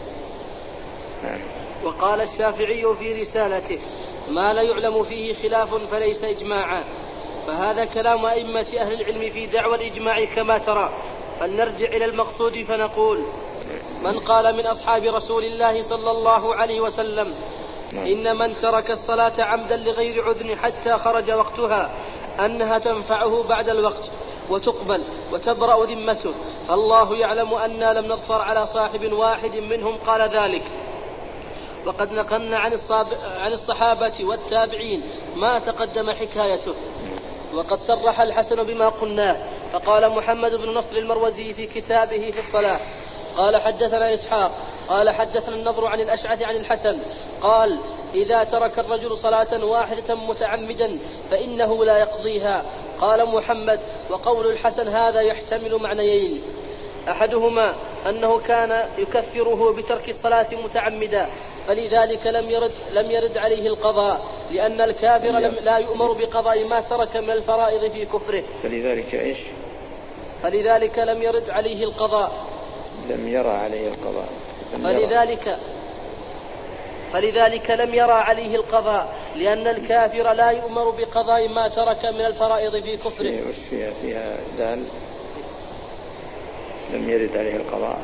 وقال الشافعي في رسالته: ما لا يعلم فيه خلاف فليس إجماعا. فهذا كلام أئمة أهل العلم في دعوى الإجماع كما ترى. فلنرجع إلى المقصود فنقول: من قال من أصحاب رسول الله صلى الله عليه وسلم: إن من ترك الصلاة عمدا لغير عذر حتى خرج وقتها أنها تنفعه بعد الوقت وتقبل وتبرأ ذمته، فالله يعلم أننا لم نظفر على صاحب واحد منهم قال ذلك. وقد نقلنا عن الصحابة والتابعين ما تقدم حكايته. وقد صرح الحسن بما قلناه، فقال محمد بن نصر المروزي في كتابه في الصلاة: قال حدثنا إسحاق قال حدثنا النضر عن الأشعث عن الحسن قال: إذا ترك الرجل صلاة واحدة متعمدا فإنه لا يقضيها. قال محمد: وقول الحسن هذا يحتمل معنيين: أحدهما أنه كان يكفره بترك الصلاة متعمدا، فلذلك لم يرد عليه القضاء، لأن الكافر لا يؤمر بقضاء ما ترك من الفرائض في كفره. فلذلك إيش؟ فلذلك لم يرد عليه القضاء، لم يرى عليه القضاء. فلذلك لم يرى عليه القضاء، لأن الكافر لا يؤمر بقضاء ما ترك من الفرائض في كفره. فيها دال لم يرد عليه القضاء.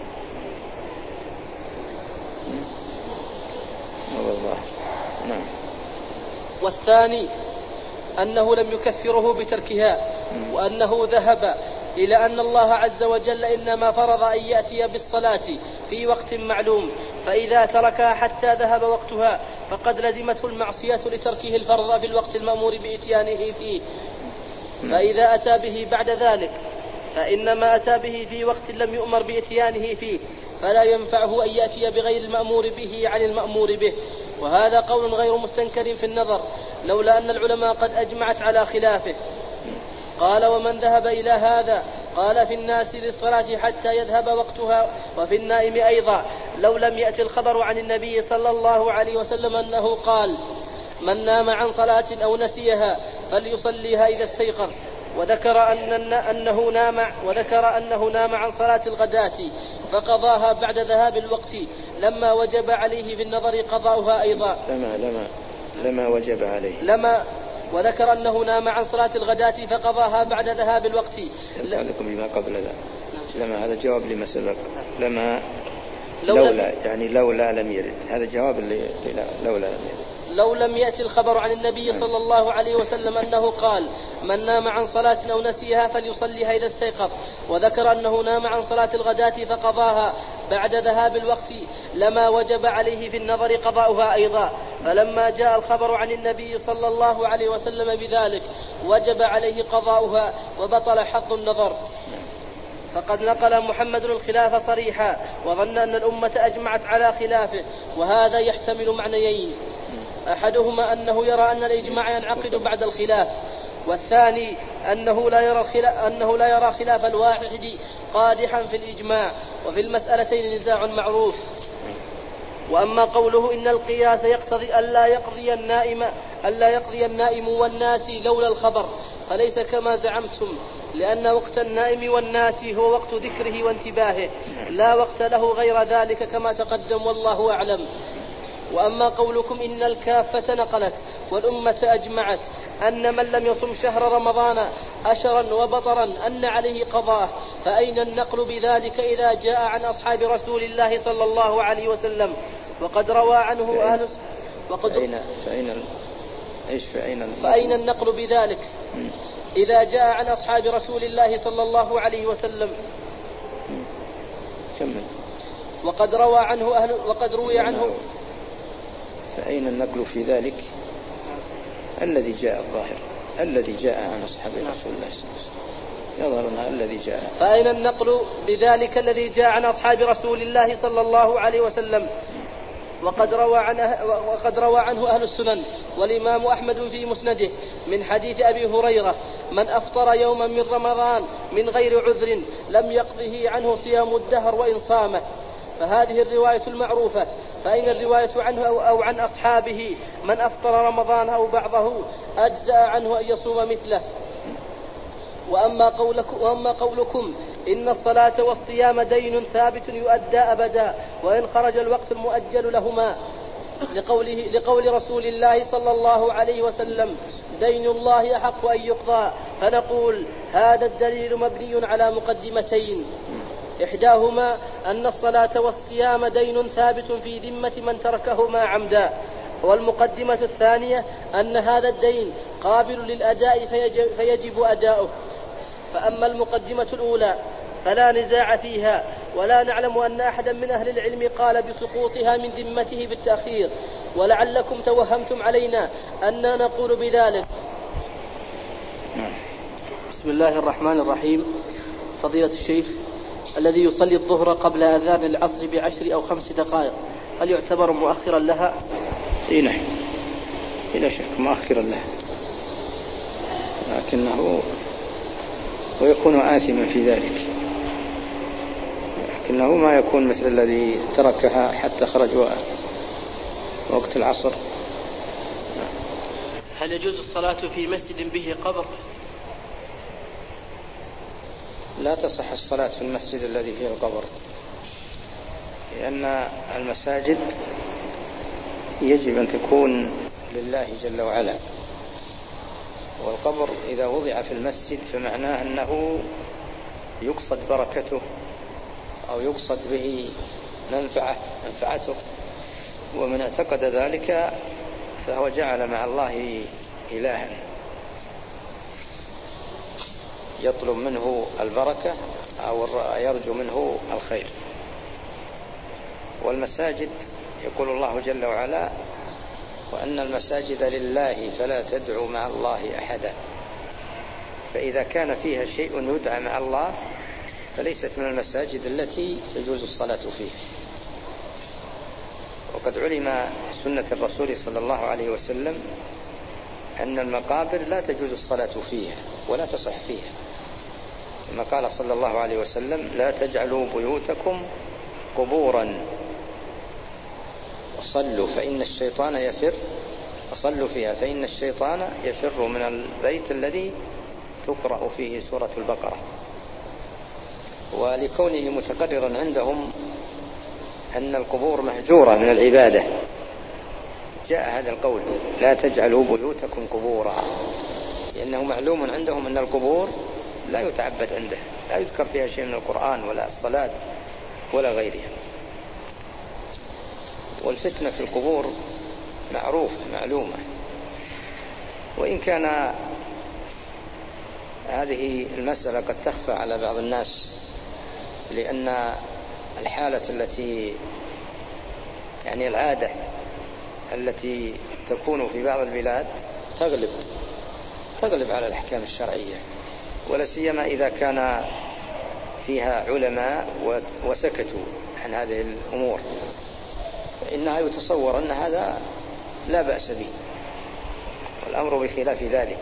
والله نعم. والثاني أنه لم يكفره بتركها، وأنه ذهب إلى أن الله عز وجل إنما فرض أن يأتي بالصلاة في وقت معلوم، فإذا تركها حتى ذهب وقتها فقد لزمته المعصية لتركه الفرض في الوقت المأمور بإتيانه فيه. فإذا أتى به بعد ذلك فإنما أتى به في وقت لم يؤمر بإتيانه فيه، فلا ينفعه أن يأتي بغير المأمور به عن المأمور به. وهذا قول غير مستنكر في النظر، لولا أن العلماء قد أجمعت على خلافه. قال: ومن ذهب إلى هذا قال: في الناس للصلاة حتى يذهب وقتها، وفي النائم أيضا، لو لم يأتي الخبر عن النبي صلى الله عليه وسلم أنه قال: من نام عن صلاة أو نسيها فليصليها إذا استيقظ. وذكر أنه نام عن صلاة الغداة فقضاها بعد ذهاب الوقت لما وجب عليه في النظر قضاؤها أيضا. لما وجب عليه. وذكر أنه نام عن صلاة الغداة فقضاها بعد ذهاب الوقت. لكم بما قبل ذا. لما هذا جواب لما سبق. لولا لم يرد. هذا جواب لولا لم يرد. لو لم يأتي الخبر عن النبي صلى الله عليه وسلم أنه قال: من نام عن صلاة أو نسيها فليصليها إذا استيقظ. وذكر أنه نام عن صلاة الغداة فقضاها بعد ذهاب الوقت لما وجب عليه في النظر قضاؤها أيضا. فلما جاء الخبر عن النبي صلى الله عليه وسلم بذلك وجب عليه قضاؤها وبطل حظ النظر. فقد نقل محمد الخلاف صريحا، وظن أن الأمة أجمعت على خلافه، وهذا يحتمل معنيين: أحدهما أنه يرى أن الإجماع ينعقد بعد الخلاف، والثاني أنه لا يرى خلاف الواحد قادحا في الإجماع، وفي المسألتين نزاع معروف. وأما قوله إن القياس يقتضي ألا يقضي النائم والناس لولا الخبر، فليس كما زعمتم، لأن وقت النائم والناس هو وقت ذكره وانتباهه، لا وقت له غير ذلك كما تقدم، والله أعلم. وأما قولكم إن الكافة نقلت، والأمة أجمعت أن من لم يصم شهر رمضان أشرا وبطرا أن عليه قضاءه، فأين النقل بذلك إذا جاء عن أصحاب رسول الله صلى الله عليه وسلم؟ وقد روى عنه أهل فأين النقل بذلك إذا جاء عن أصحاب رسول الله صلى الله عليه وسلم؟ وقد روي عنه فأين النقل في ذلك؟ الذي جاء الظاهر الذي جاء عن أصحاب رسول الله صلى الله عليه وسلم يظهرنا الذي جاء. فأين النقل بذلك الذي جاء عن أصحاب رسول الله صلى الله عليه وسلم؟ وقد روى عنه أهل السنن والإمام أحمد في مسنده من حديث أبي هريرة: من أفطر يوما من رمضان من غير عذر لم يقضه عنه صيام الدهر وإن صامه. فهذه الرواية المعروفة. فأين الرواية عنه أو عن أصحابه من أفطر رمضان أو بعضه أجزأ عنه أن يصوم مثله؟ وأما قولكم إن الصلاة والصيام دين ثابت يؤدى أبدا وإن خرج الوقت المؤجل لهما، لقول رسول الله صلى الله عليه وسلم: دين الله أحق أن يقضى. فنقول هذا الدليل مبني على مقدمتين: إحداهما أن الصلاة والصيام دين ثابت في ذمة من تركهما عمدا، والمقدمة الثانية أن هذا الدين قابل للأداء فيجب أداؤه. فأما المقدمة الأولى فلا نزاع فيها، ولا نعلم أن أحدا من أهل العلم قال بسقوطها من ذمته بالتأخير، ولعلكم توهمتم علينا أننا نقول بذلك. بسم الله الرحمن الرحيم. فضيلة الشيخ، الذي يصلي الظهر قبل أذان العصر ب10 أو 5 دقائق هل يعتبر مؤخرا لها؟ نعم، بلا شك مؤخرا لها، لكنه ويكون آثما في ذلك، لكنه ما يكون مثل الذي تركها حتى خرج وقت العصر. هل يجوز الصلاة في مسجد به قبر؟ لا تصح الصلاة في المسجد الذي فيه القبر، لأن المساجد يجب أن تكون لله جل وعلا، والقبر إذا وضع في المسجد فمعناه أنه يقصد بركته أو يقصد به منفعته، ومن اعتقد ذلك فهو جعل مع الله إلها يطلب منه البركة أو يرجو منه الخير. والمساجد يقول الله جل وعلا: وأن المساجد لله فلا تدعوا مع الله أحدا. فإذا كان فيها شيء يدعى مع الله فليست من المساجد التي تجوز الصلاة فيه. وقد علم سنة الرسول صلى الله عليه وسلم أن المقابر لا تجوز الصلاة فيها ولا تصح فيها، كما قال صلى الله عليه وسلم: لا تجعلوا بيوتكم قبورا وصلوا فإن الشيطان يفر وصلوا فيها فإن الشيطان يفر من البيت الذي تقرأ فيه سورة البقرة. ولكونه متقررا عندهم أن القبور مهجورة من العبادة جاء هذا القول: لا تجعلوا بيوتكم قبورا، لأنه معلوم عندهم أن القبور لا يتعبد عنده، لا يذكر فيها شيء من القرآن ولا الصلاة ولا غيرها. والفتنة في القبور معروفة معلومة، وإن كان هذه المسألة قد تخفى على بعض الناس، لأن الحالة التي العادة التي تكون في بعض البلاد تغلب على الأحكام الشرعية، ولا سيما إذا كان فيها علماء وسكتوا عن هذه الأمور، فإنها يتصور أن هذا لا بأس به، والأمر بخلاف ذلك.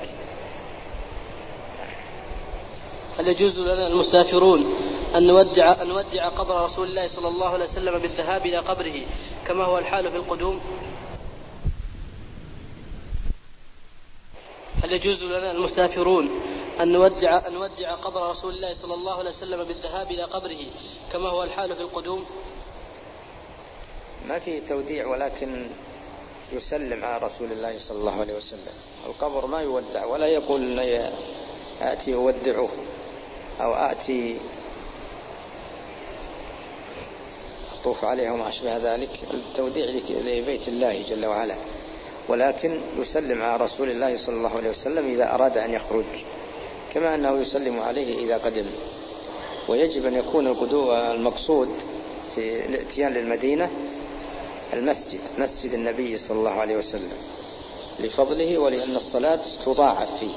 هل يجوز لنا المسافرون أن نودع قبر رسول الله صلى الله عليه وسلم بالذهاب إلى قبره كما هو الحال في القدوم؟ هل يجوز لنا المسافرون أن نودع قبر رسول الله صلى الله عليه وسلم بالذهاب إلى قبره كما هو الحال في القدوم؟ ما في توديع، ولكن يسلم على رسول الله صلى الله عليه وسلم. القبر ما يودع، ولا يقول آتي أودعه أو آتي أطوف عليه وما أشبه ذلك، التوديع لبيت الله جل وعلا، ولكن يسلم على رسول الله صلى الله عليه وسلم إذا أراد أن يخرج، كما أنه يسلم عليه إذا قدم. ويجب أن يكون المقصود في الاتيان للمدينة المسجد، مسجد النبي صلى الله عليه وسلم، لفضله ولأن الصلاة تضاعف فيه.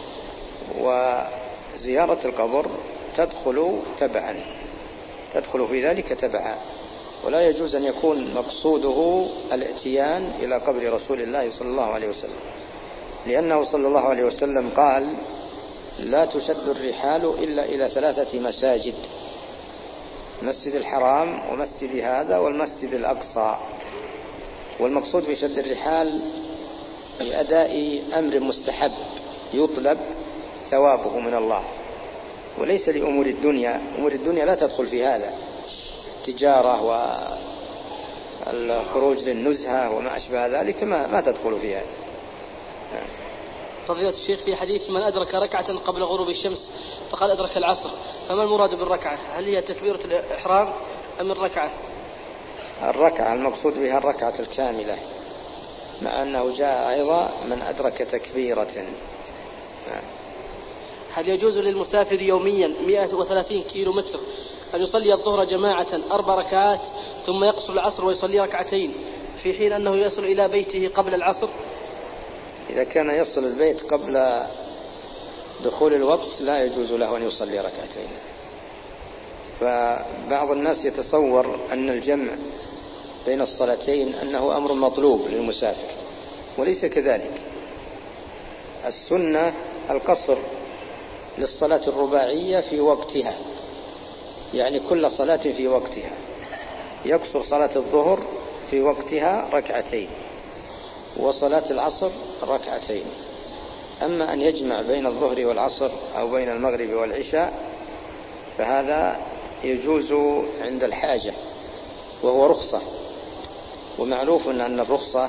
وزيارة القبر تدخل تبعا، تدخل في ذلك تبعا، ولا يجوز أن يكون مقصوده الاتيان إلى قبر رسول الله صلى الله عليه وسلم، لأنه صلى الله عليه وسلم قال: لا تشد الرحال إلا إلى 3 مساجد: مسجد الحرام ومسجد هذا والمسجد الأقصى. والمقصود بشد الرحال لأداء أمر مستحب يطلب ثوابه من الله، وليس لأمور الدنيا. أمور الدنيا لا تدخل في هذا، التجارة والخروج للنزهة وما أشبه ذلك ما تدخل في هذا. فضيلة الشيخ، في حديث من أدرك ركعة قبل غروب الشمس فقد أدرك العصر، فما المراد بالركعة؟ هل هي تكبيرة الإحرام أم الركعة؟ الركعة المقصود بها الركعة الكاملة، مع أنه جاء أيضا من أدرك تكبيرة. هل يجوز للمسافر يوميا 130 كيلو متر أن يصلي الظهر جماعة 4 ركعات ثم يقصر العصر ويصلي ركعتين في حين أنه يصل إلى بيته قبل العصر؟ إذا كان يصل البيت قبل دخول الوقت لا يجوز له أن يصلي ركعتين. فبعض الناس يتصور أن الجمع بين الصلاتين أنه أمر مطلوب للمسافر، وليس كذلك. السنة القصر للصلاة الرباعية في وقتها، يعني كل صلاة في وقتها، يقصر صلاة الظهر في وقتها 2 وصلاة العصر 2. أما أن يجمع بين الظهر والعصر أو بين المغرب والعشاء فهذا يجوز عند الحاجة، وهو رخصة. ومعروف أن الرخصة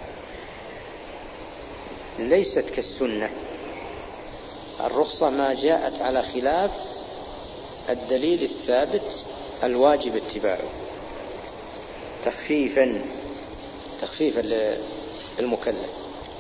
ليست كالسنة. الرخصة ما جاءت على خلاف الدليل الثابت الواجب اتباعه، تخفيفا للمكلف.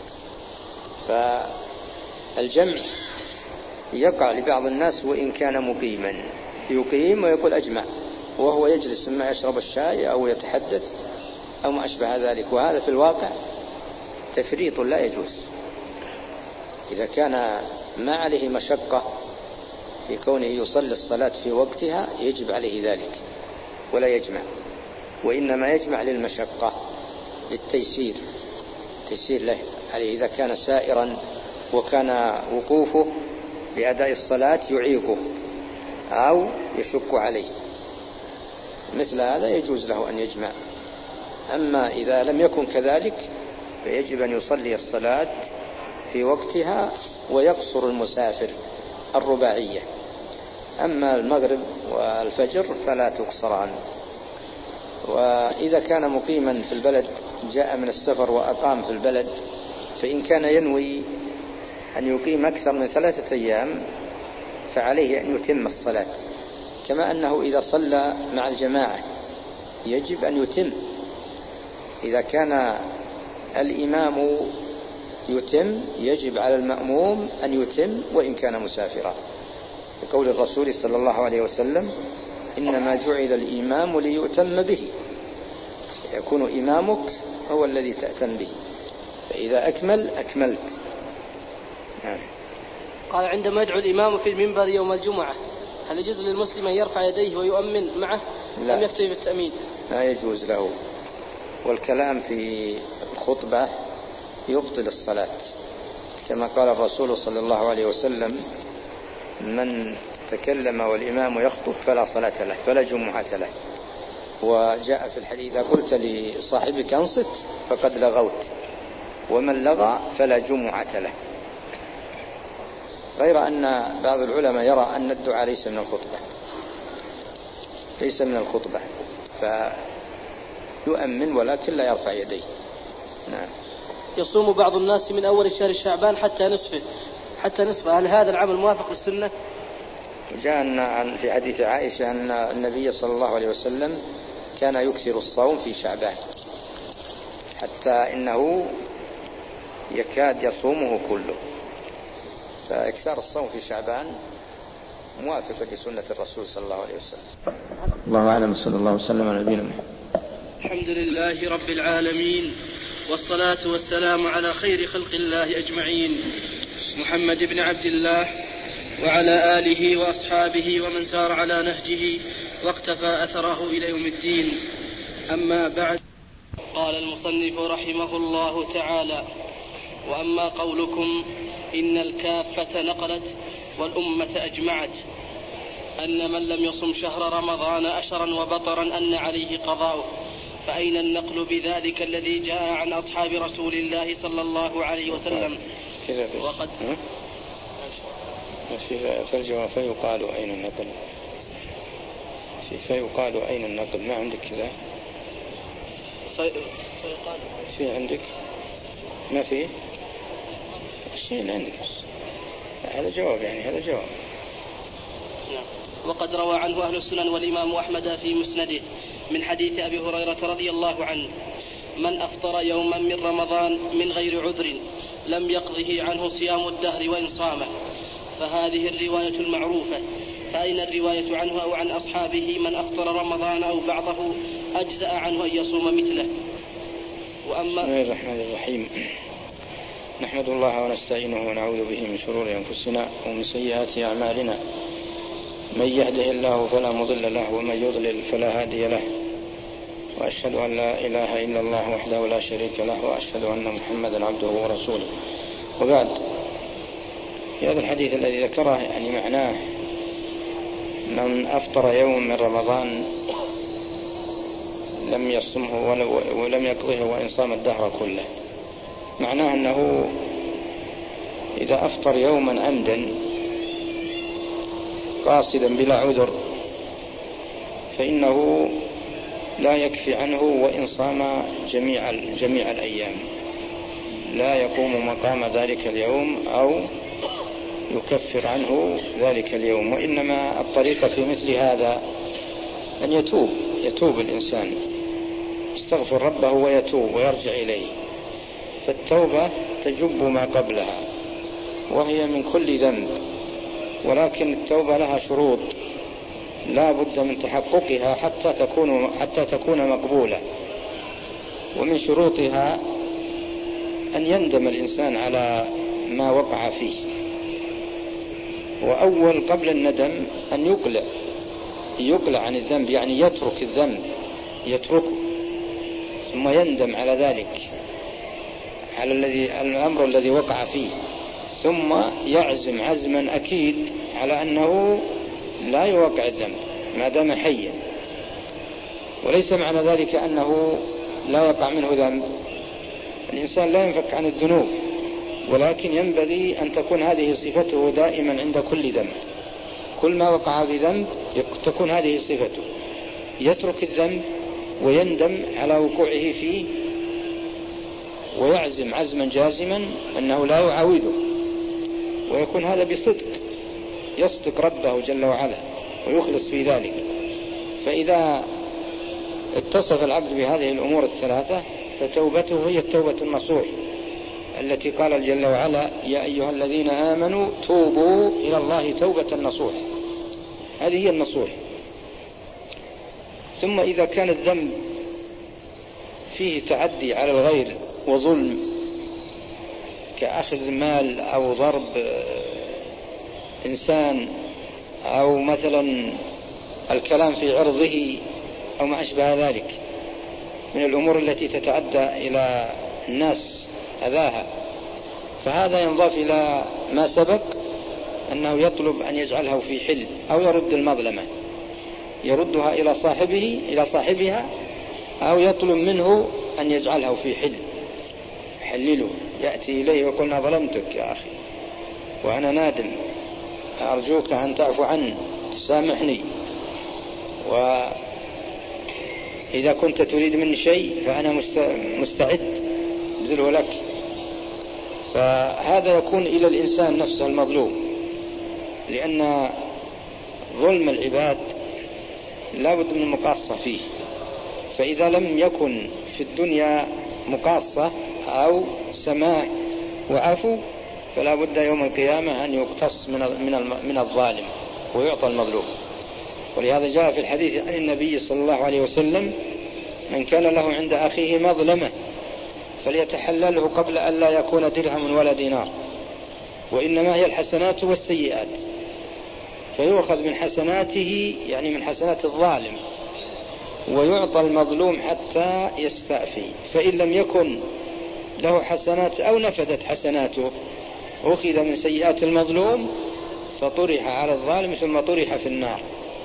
فالجمع يقع لبعض الناس وإن كان مقيما، يقيم ويقول أجمع وهو يجلس ما يشرب الشاي أو يتحدث أو ما أشبه ذلك، وهذا في الواقع تفريط لا يجوز. إذا كان ما عليه مشقة في كونه يصلي الصلاة في وقتها يجب عليه ذلك ولا يجمع، وإنما يجمع للمشقة، للتيسير، تيسير له عليه. إذا كان سائرا وكان وقوفه لأداء الصلاة يعيقه أو يشق عليه، مثل هذا يجوز له أن يجمع. أما إذا لم يكن كذلك فيجب أن يصلي الصلاة في وقتها ويقصر المسافر الرباعية. أما المغرب والفجر فلا تقصران. وإذا كان مقيما في البلد جاء من السفر وأقام في البلد، فإن كان ينوي أن يقيم أكثر من 3 أيام فعليه أن يتم الصلاة، كما أنه إذا صلى مع الجماعة يجب أن يتم. إذا كان الإمام يتم يجب على المأموم أن يتم وإن كان مسافرا، بقول الرسول صلى الله عليه وسلم: إنما جعل الإمام ليؤتم به، يكون إمامك هو الذي تأتم به، فإذا أكملت. قال: عندما يدعو الإمام في المنبر يوم الجمعة هل يجوز للمسلم أن يرفع يديه ويؤمن معه أم يكتفي بالتأمين؟ لا يجوز له. والكلام في الخطبة يبطل الصلاة، كما قال الرسول صلى الله عليه وسلم: من تكلم والإمام يخطب فلا صلاة له فلا جمعة له. وجاء في الحديث: إذا قلت لصاحبك انصت فقد لغوت، ومن لغى فلا جمعة له. غير أن بعض العلماء يرى أن الدعاء ليس من الخطبة، فيؤمن ولكن لا يرفع يديه. نعم. يصوم بعض الناس من أول شهر شعبان حتى نصفه، هل هذا العمل موافق للسنة؟ جاء في حديث عائشة أن النبي صلى الله عليه وسلم كان يكثر الصوم في شعبان حتى إنه يكاد يصومه كله، فإكثار الصوم في شعبان موافق لسنة الرسول صلى الله عليه وسلم. الله أعلم، صلى الله وسلم على نبينا محمد. الحمد لله رب العالمين، والصلاة والسلام على خير خلق الله أجمعين، محمد بن عبد الله وعلى آله وأصحابه ومن سار على نهجه واقتفى أثره إلى يوم الدين. أما بعد، قال المصنف رحمه الله تعالى: وأما قولكم إن الكافة نقلت والأمة أجمعت أن من لم يصم شهر رمضان أشرا وبطرا أن عليه قضاؤه، فأين النقل بذلك الذي جاء عن أصحاب رسول الله صلى الله عليه وسلم؟ وقد في الجواب فيقال أين النقل، فيقال أين النقل، ما عندك كذا؟ فيقال في عندك؟ ما في شيء عندك؟ هذا جواب، يعني هذا جواب. وقد روى عنه أهل السنن والإمام أحمد في مسنده من حديث أبي هريرة رضي الله عنه: من أفطر يوما من رمضان من غير عذر لم يقضه عنه صيام الدهر وإن صامه. فهذه الرواية المعروفة، فأين الرواية عنه أو عن أصحابه من أفطر رمضان أو بعضه أجزأ عنه أن يصوم مثله؟ بسم الله الرحمن الرحيم. نحمد الله ونستعينه ونعوذ به من شرور أنفسنا ومن سيئات أعمالنا، من يهده الله فلا مضل له ومن يضلل فلا هادي له، وأشهد أن لا إله إلا الله وحده لا شريك له، وأشهد أن محمدا عبده ورسوله. وبعد، في هذا الحديث الذي ذكره يعني معناه من أفطر يوم من رمضان لم يصمه ولم يقضه وإن صام الدهر كله، معناه أنه إذا أفطر يوما عمدا قاصدا بلا عذر فإنه لا يكفي عنه وإن صام جميع الأيام، لا يقوم مقام ذلك اليوم أو يكفر عنه ذلك اليوم، وإنما الطريقة في مثل هذا أن يتوب الإنسان، يستغفر ربه ويتوب ويرجع إليه، فالتوبة تجب ما قبلها وهي من كل ذنب، ولكن التوبة لها شروط لا بد من تحققها حتى تكون مقبولة. ومن شروطها أن يندم الإنسان على ما وقع فيه، وأول قبل الندم أن يقلع عن الذنب، يعني يترك الذنب، يتركه ثم يندم على ذلك، على الأمر الذي وقع فيه، ثم يعزم عزما أكيد على أنه لا يوقع الذنب ما دام حيا. وليس معنى ذلك أنه لا يقع منه ذنب، الإنسان لا ينفك عن الذنوب، ولكن ينبغي أن تكون هذه صفته دائما عند كل ذنب، كل ما وقع بذنب تكون هذه صفته، يترك الذنب ويندم على وقوعه فيه ويعزم عزما جازما أنه لا يعاوده، ويكون هذا بصدق، يصدق ربه جل وعلا ويخلص في ذلك. فإذا اتصف العبد بهذه الأمور الثلاثة فتوبته هي التوبة النصوح التي قال جل وعلا: يا أيها الذين آمنوا توبوا إلى الله توبة نصوح، هذه هي النصوح. ثم إذا كان الذنب فيه تعدي على الغير وظلم كأخذ مال أو ضرب إنسان أو مثلا الكلام في عرضه أو ما أشبه ذلك من الأمور التي تتعدى إلى الناس أذاها، فهذا ينضاف إلى ما سبق أنه يطلب أن يجعله في حل أو يرد المظلمة، يردها إلى صاحبها، أو يطلب منه أن يجعله في حل، حلله، يأتي إليه ويقول: ظلمتك يا أخي وأنا نادم، أرجوك أن تعفو عني، تسامحني، وإذا كنت تريد مني شيء فأنا مستعد ينزله لك. فهذا يكون إلى الإنسان نفسه المظلوم، لأن ظلم العباد لا بد من مقاصة فيه. فإذا لم يكن في الدنيا مقاصة أو سماع وعفو فلا بد يوم القيامة أن يقتص من الظالم ويعطى المظلوم. ولهذا جاء في الحديث عن النبي صلى الله عليه وسلم: من كان له عند أخيه مظلمة فليتحلله قبل أن لا يكون درهم ولا دينار، وإنما هي الحسنات والسيئات. فيؤخذ من حسناته يعني من حسنات الظالم ويعطى المظلوم حتى يستأفي. فإن لم يكن له حسنات أو نفدت حسناته أخذ من سيئات المظلوم فطرح على الظالم ثم طرح في النار.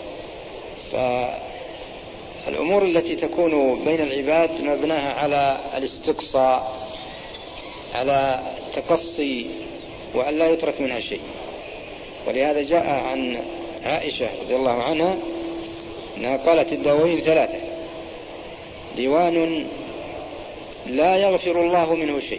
فالأمور التي تكون بين العباد مبناها على الاستقصاء، على التقصي، وأن لا يترك منها شيء. ولهذا جاء عن عائشة رضي الله عنها أنها قالت: الدواوين 3: ديوان لا يغفر الله منه شيء،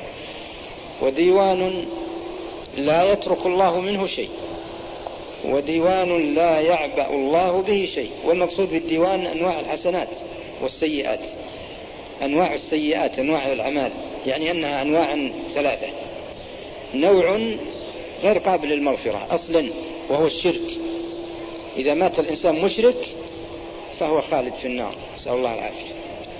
وديوان لا يترك الله منه شيء، وديوان لا يعبأ الله به شيء. والمقصود بالديوان أنواع الحسنات والسيئات، أنواع السيئات، أنواع الأعمال، يعني أنها أنواع 3: نوع غير قابل للمغفرة أصلا وهو الشرك، إذا مات الإنسان مشرك فهو خالد في النار، نسأل الله العافية.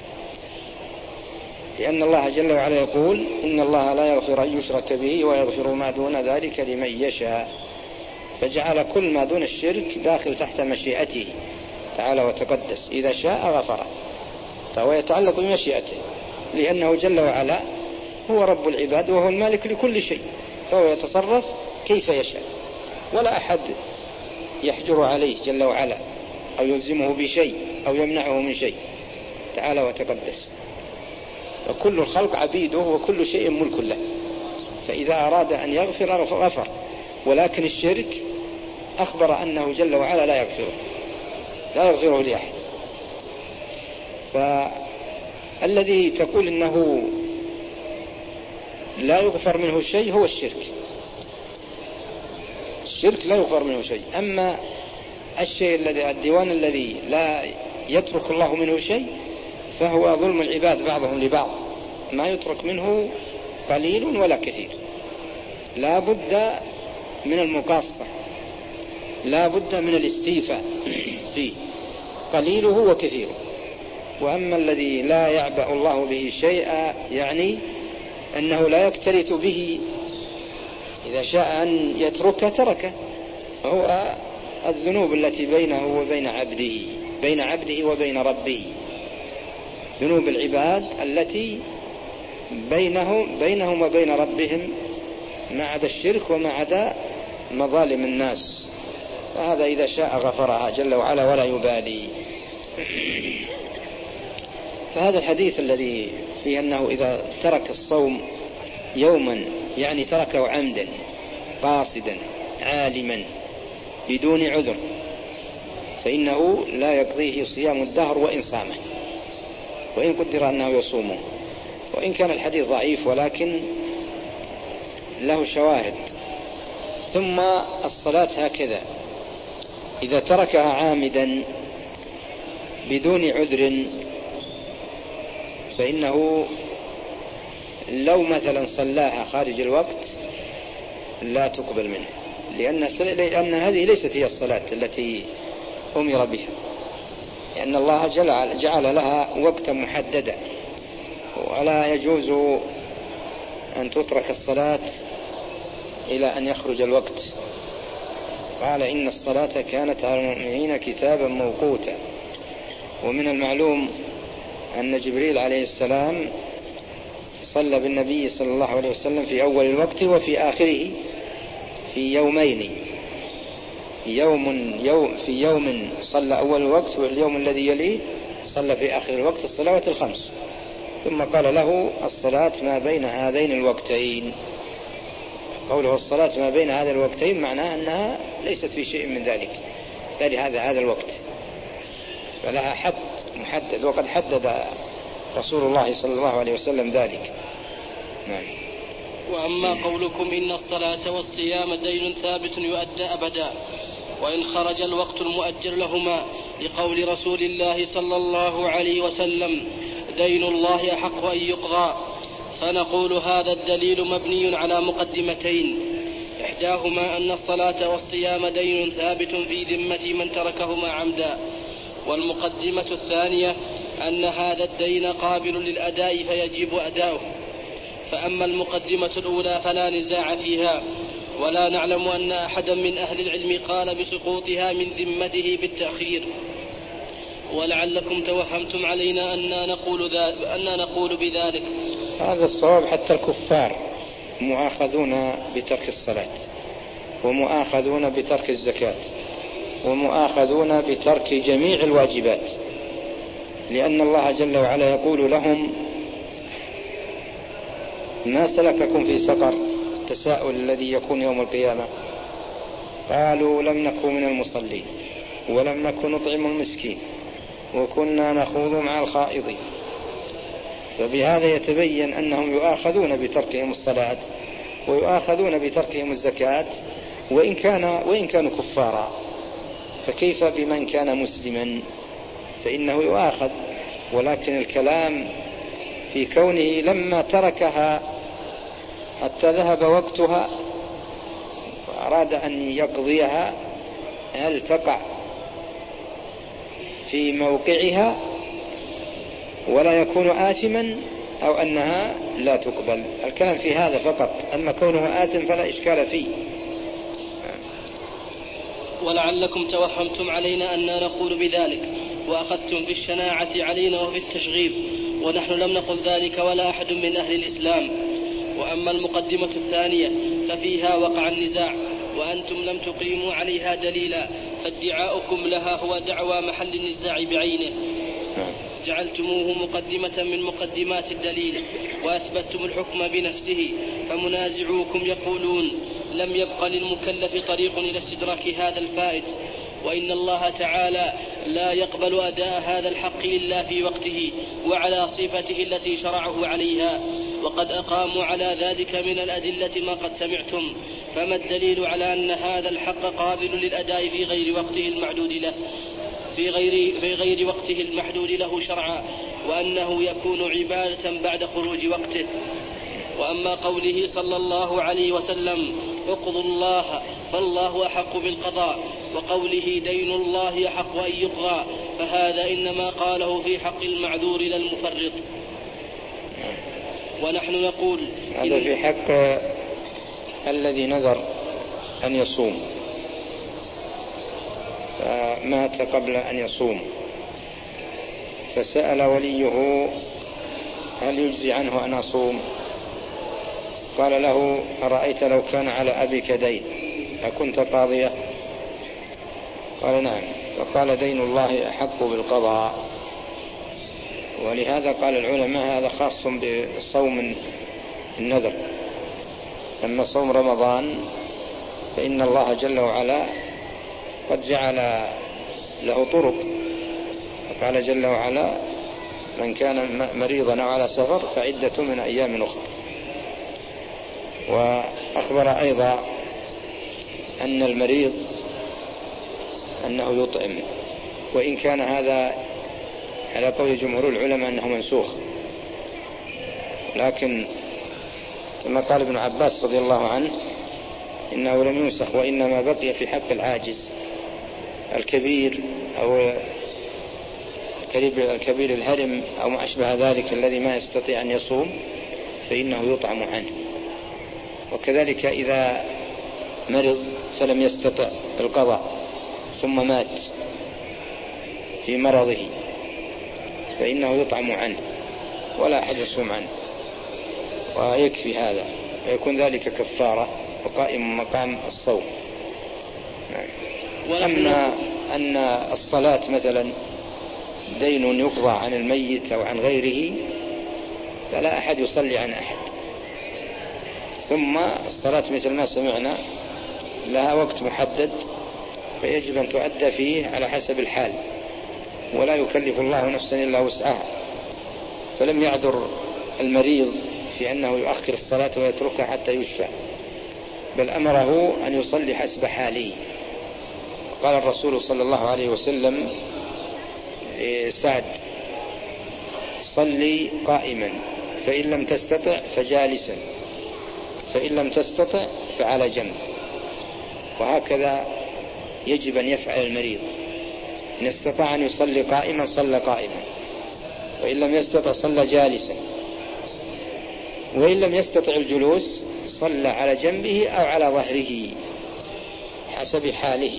لأن الله جل وعلا يقول: إن الله لا يغفر أن يشرك به ويغفر ما دون ذلك لمن يشاء. فجعل كل ما دون الشرك داخل تحت مشيئته تعالى وتقدس، إذا شاء غفره، فهو يتعلق بمشيئته، لأنه جل وعلا هو رب العباد وهو المالك لكل شيء، فهو يتصرف كيف يشاء، ولا أحد يحجر عليه جل وعلا أو يلزمه بشيء أو يمنعه من شيء تعالى وتقدس. وكل الخلق عبيده وكل شيء ملك له، فإذا أراد أن يغفر غفر. ولكن الشرك أخبر أنه جل وعلا لا يغفره لأحد. فالذي تقول إنه لا يغفر منه شيء هو الشرك لا يغفر منه شيء. أما الديوان الذي لا يترك الله منه شيء فهو ظلم العباد بعضهم لبعض، ما يترك منه قليل ولا كثير، لا بد من المقاصة، لا بد من الاستيفاء فيه، قليله وكثيره. وأما الذي لا يعبأ الله به شيئا يعني أنه لا يكترث به، إذا شاء أن يتركه تركه، وهو الذنوب التي بينه وبين عبده، بين عبده وبين ربه، ذنوب العباد التي بينهم وبين ربهم، ما عدا الشرك وما عدا مظالم الناس، فهذا إذا شاء غفرها جل وعلا ولا يبالي. فهذا الحديث الذي فيه أنه إذا ترك الصوم يوما يعني تركه عمدا قاصدا عالما بدون عذر فإنه لا يقضيه صيام الدهر وإن صامه، وإن قدر أنه يصومه. وإن كان الحديث ضعيف ولكن له شواهد. ثم الصلاة هكذا: إذا تركها عامدا بدون عذر فإنه لو مثلا صلاها خارج الوقت لا تقبل منه، لأن هذه ليست هي الصلاة التي أمر بها، لأن الله جعل لها وقتا محددا، ولا يجوز أن تترك الصلاة إلى أن يخرج الوقت. قال: إن الصلاة كانت على المؤمنين كتابا موقوتا. ومن المعلوم أن جبريل عليه السلام صلى بالنبي صلى الله عليه وسلم في أول الوقت وفي آخره في يومين، في يوم صلى أول الوقت، واليوم الذي يليه صلى في آخر الوقت الصلوات الخمس، ثم قال له: الصلاة ما بين هذين الوقتين. قوله الصلاة ما بين هذا الوقتين معناه أنها ليست في شيء من ذلك، هذا الوقت، فلها حد محدد، وقد حدد رسول الله صلى الله عليه وسلم ذلك. نعم. وأما قولكم إن الصلاة والصيام دين ثابت يؤدى أبدا وإن خرج الوقت المؤجل لهما لقول رسول الله صلى الله عليه وسلم دين الله أحق أن يقضى، فنقول هذا الدليل مبني على مقدمتين، إحداهما أن الصلاة والصيام دين ثابت في ذمة من تركهما عمدا، والمقدمة الثانية أن هذا الدين قابل للأداء فيجب أداؤه. فأما المقدمة الأولى فلا نزاع فيها، ولا نعلم أن أحدا من أهل العلم قال بسقوطها من ذمته بالتأخير، ولعلكم توهمتم علينا أننا نقول بذلك. هذا الصواب. حتى الكفار مؤاخذون بترك الصلاة، ومؤاخذون بترك الزكاة، ومؤاخذون بترك جميع الواجبات، لأن الله جل وعلا يقول لهم ما سلككم في سقر، التساؤل الذي يكون يوم القيامة. قالوا لم نكن من المصلين ولم نكن نطعم المسكين وكنا نخوض مع الخائضين. فبهذا يتبين أنهم يؤاخذون بتركهم الصلاة ويؤاخذون بتركهم الزكاة وإن كانوا كفارا، فكيف بمن كان مسلما؟ فإنه يؤاخذ. ولكن الكلام في كونه لما تركها حتى ذهب وقتها وأراد أن يقضيها، هل تقع في موقعها ولا يكون آثما أو أنها لا تقبل؟ الكلام في هذا فقط. أما كونه آثم فلا إشكال فيه. ولعلكم توهمتم علينا أننا نقول بذلك وأخذتم في الشناعة علينا وفي التشغيب، ونحن لم نقل ذلك ولا أحد من أهل الإسلام. وأما المقدمة الثانية ففيها وقع النزاع وأنتم لم تقيموا عليها دليلا، فادعاؤكم لها هو دعوى محل النزاع بعينه، جعلتموه مقدمة من مقدمات الدليل وأثبتتم الحكم بنفسه. فمنازعوكم يقولون لم يبق للمكلف طريق إلى استدراك هذا الفائت، وإن الله تعالى لا يقبل أداء هذا الحق إلا في وقته وعلى صفته التي شرعه عليها، وقد أقاموا على ذلك من الأدلة ما قد سمعتم. فما الدليل على أن هذا الحق قابل للأداء في غير وقته المعدود له في غير وقته المحدود له شرعا، وأنه يكون عبادة بعد خروج وقته؟ وأما قوله صلى الله عليه وسلم اقضوا الله فالله أحق بالقضاء، وقوله دين الله أحق أن يقضى، فهذا إنما قاله في حق المعذور لا المفرط. ونحن نقول هذا في حق الذي نذر أن يصوم فمات قبل أن يصوم، فسأل وليه هل يجزي عنه أن أصوم؟ قال له أرأيت لو كان على أبيك دين أكنت قاضية؟ قال نعم. فقال دين الله أحق بالقضاء. ولهذا قال العلماء هذا خاص بصوم النذر. أما صوم رمضان فإن الله جل وعلا قد جعل له طرق، فقال جل وعلا من كان مريضا أو على سفر فعدة من أيام أخرى. وأخبر أيضا أن المريض أنه يطعم، وإن كان هذا على قول جمهور العلماء أنه منسوخ، لكن كما قال ابن عباس رضي الله عنه إنه لم ينسخ، وإنما بقي في حق العاجز الكبير أو الكبير الهرم أو ما أشبه ذلك الذي ما يستطيع أن يصوم فإنه يطعم عنه. وكذلك إذا مرض فلم يستطع القضاء ثم مات في مرضه فإنه يطعم عنه ولا أحد يصوم عنه، ويكفي هذا ويكون ذلك كفارة وقائم مقام الصوم. أما أن الصلاة مثلا دين يقضى عن الميت أو عن غيره فلا أحد يصلي عن أحد. ثم الصلاة مثل ما سمعنا لها وقت محدد فيجب أن تؤدى فيه على حسب الحال، ولا يكلف الله نفسا إلا وسعها. فلم يعذر المريض في أنه يؤخر الصلاة ويتركها حتى يشفى، بل أمره أن يصلي حسب حاله. قال الرسول صلى الله عليه وسلم سعد: صلي قائما، فإن لم تستطع فجالسا، فإن لم تستطع فعلى جنب. وهكذا يجب أن يفعل المريض، إن استطاع أن يصلي قائما صلى قائما، وإن لم يستطع صلى جالسا، وإن لم يستطع الجلوس صلى على جنبه أو على ظهره حسب حاله،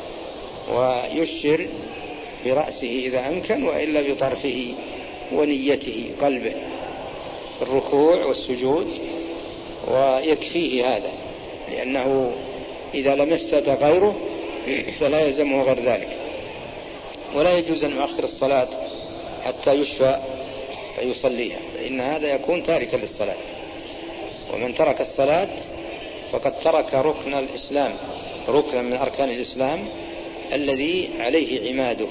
ويشر برأسه إذا أمكن، وإلا بطرفه ونيته قلبه الركوع والسجود، ويكفيه هذا، لأنه إذا لم يستطع غيره فلا يلزمه غير ذلك. ولا يجوز أن يؤخر الصلاة حتى يشفى فيصليها، فإن هذا يكون تاركا للصلاة، ومن ترك الصلاة فقد ترك ركن الإسلام، ركنا من أركان الإسلام الذي عليه عماده.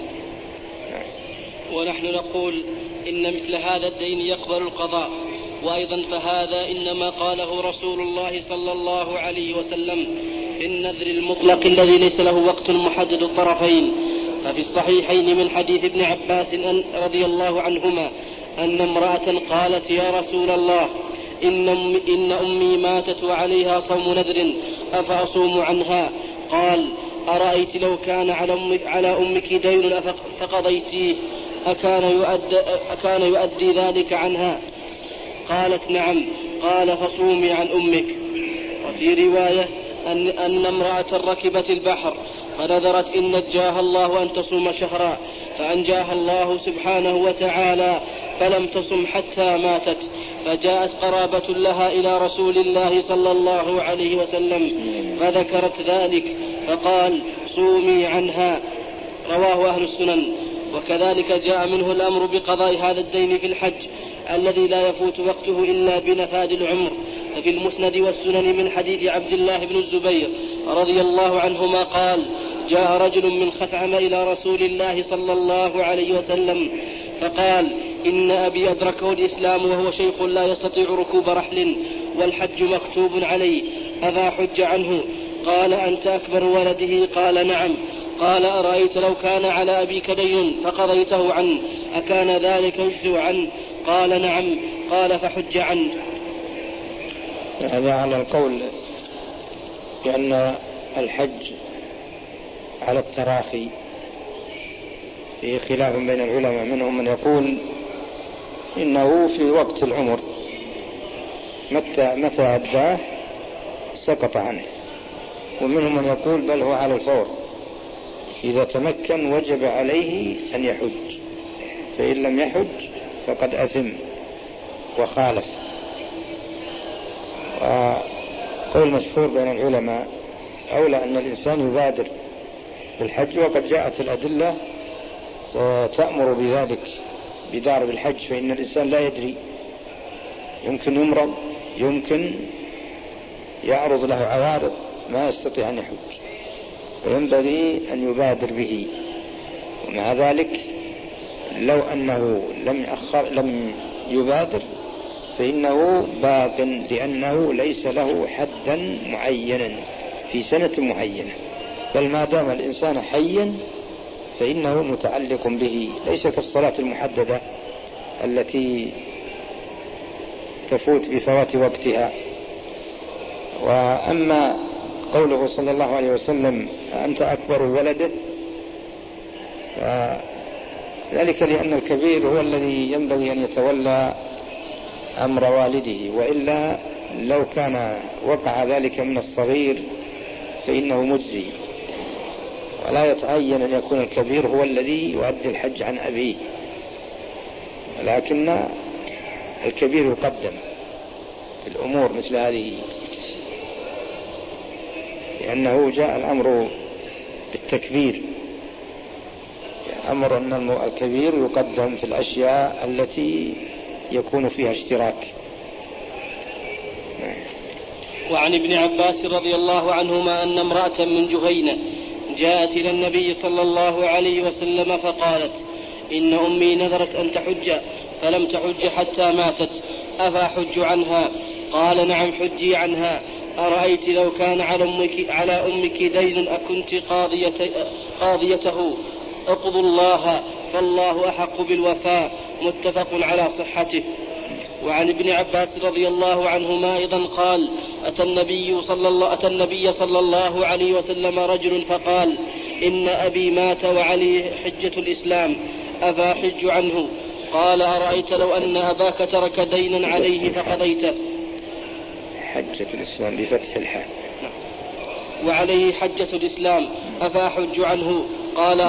ونحن نقول إن مثل هذا الدين يقبل القضاء. وأيضا فهذا إنما قاله رسول الله صلى الله عليه وسلم في النذر المطلق الذي ليس له وقت محدد الطرفين. ففي الصحيحين من حديث ابن عباس رضي الله عنهما أن امرأة قالت: يا رسول الله، إن أمي ماتت وعليها صوم نذر، أفأصوم عنها؟ قال: أرأيت لو كان على أمك دين فقضيتيه أكان يؤدي ذلك عنها؟ قالت: نعم. قال: فصومي عن أمك. وفي رواية أن امرأة ركبت البحر فنذرت إن نجاها الله أن تصوم شهرا، فأنجاها الله سبحانه وتعالى فلم تصم حتى ماتت، فجاءت قرابة لها إلى رسول الله صلى الله عليه وسلم فذكرت ذلك فقال: صومي عنها. رواه أهل السنن. وكذلك جاء منه الأمر بقضاء هذا الدين في الحج الذي لا يفوت وقته إلا بنفاد العمر. ففي المسند والسنن من حديث عبد الله بن الزبير رضي الله عنهما قال: جاء رجل من خثعم إلى رسول الله صلى الله عليه وسلم فقال: إن أبي أدركه الإسلام وهو شيخ لا يستطيع ركوب رحل والحج مكتوب عليه، أفأحج عنه؟ قال: أنت أكبر ولده؟ قال: نعم. قال: أرأيت لو كان على أبيك دين فقضيته عنه أكان ذلك يجزي عنه؟ قال: نعم. قال: فحج عنه. هذا على القول بأن الحج على التراخي فيه خلاف بين العلماء، منهم من يقول إنه في وقت العمر، متى أداه سقط عنه، ومنهم من يقول بل هو على الفور، إذا تمكن وجب عليه أن يحج، فإن لم يحج فقد أثم وخالف. وقول مشهور بين العلماء أولى أن الإنسان يبادر بالحج، وقد جاءت الأدلة تأمر بذلك بدار بالحج، فإن الإنسان لا يدري، يمكن يمرض، يمكن يعرض له عوارض ما يستطيع أن يحج، وينبغي أن يبادر به. ومع ذلك لو أنه لم يبادر فإنه باق، لأنه ليس له حدا معينا في سنة معينة، بل ما دام الإنسان حيا فإنه متعلق به، ليس كالصلاة المحددة التي تفوت بفوات وقتها. وأما قوله صلى الله عليه وسلم: أنت أكبر ولده، ذلك لأن الكبير هو الذي ينبغي أن يتولى أمر والده، وإلا لو كان وقع ذلك من الصغير فإنه مجزي، ولا يتعين أن يكون الكبير هو الذي يؤدي الحج عن أبيه، لكن الكبير يقدم في الأمور مثل هذه، لأنه جاء الأمر بالتكبير، أمر أن الكبير يقدم في الأشياء التي يكون فيها اشتراك. وعن ابن عباس رضي الله عنهما أن امرأة من جهينة جاءت إلى النبي صلى الله عليه وسلم فقالت: إن أمي نذرت أن تحج فلم تحج حتى ماتت، أفأحج عنها؟ قال نعم حجي عنها. أرأيت لو كان على أمك دين أكنت قاضيته؟ اقضوا الله فالله أحق بالوفاء. متفق على صحته. وعن ابن عباس رضي الله عنهما أيضا قال أتى النبي صلى الله عليه وسلم رجل فقال إن أبي مات وعليه حجة الإسلام أفأحج عنه؟ قال أرأيت لو أن أباك ترك دينا عليه فقضيته. حجة الإسلام بفتح الحاء. وعليه حجة الإسلام أفأحج عنه؟ قال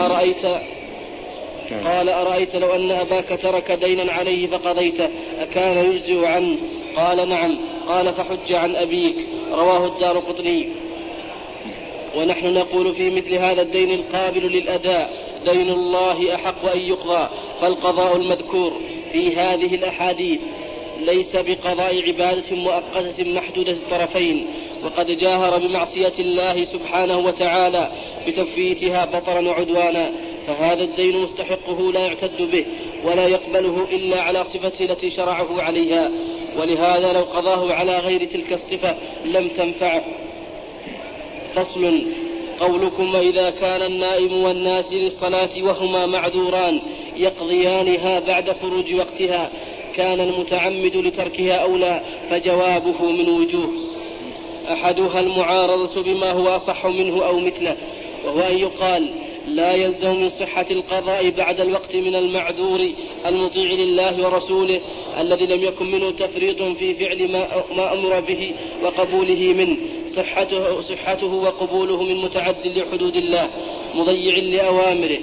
أرأيت لو أن أباك ترك دينا عليه فقضيته أكان يجزئ عنه؟ قال نعم. قال فحج عن أبيك. رواه الدارقطني. ونحن نقول في مثل هذا الدين القابل للأداء دين الله أحق أن يقضى، فالقضاء المذكور في هذه الأحاديث ليس بقضاء عبادة مؤقتة محدودة الطرفين، وقد جاهر بمعصية الله سبحانه وتعالى بتفويتها بطرا وعدوانا، فهذا الدين مستحقه لا يعتد به ولا يقبله إلا على صفته التي شرعه عليها، ولهذا لو قضاه على غير تلك الصفة لم تنفعه. فصل. قولكم وإذا كان النائم والناس للصلاة وهما معذوران يقضيانها بعد خروج وقتها كان المتعمد لتركها أولى، فجوابه من وجوه: أحدها المعارضة بما هو أصح منه أو مثله، وهو أن يقال لا يلزم من صحة القضاء بعد الوقت من المعذور المطيع لله ورسوله الذي لم يكن منه تفريط في فعل ما أمر به وقبوله منه، صحته وقبوله من متعد لحدود الله مضيع لأوامره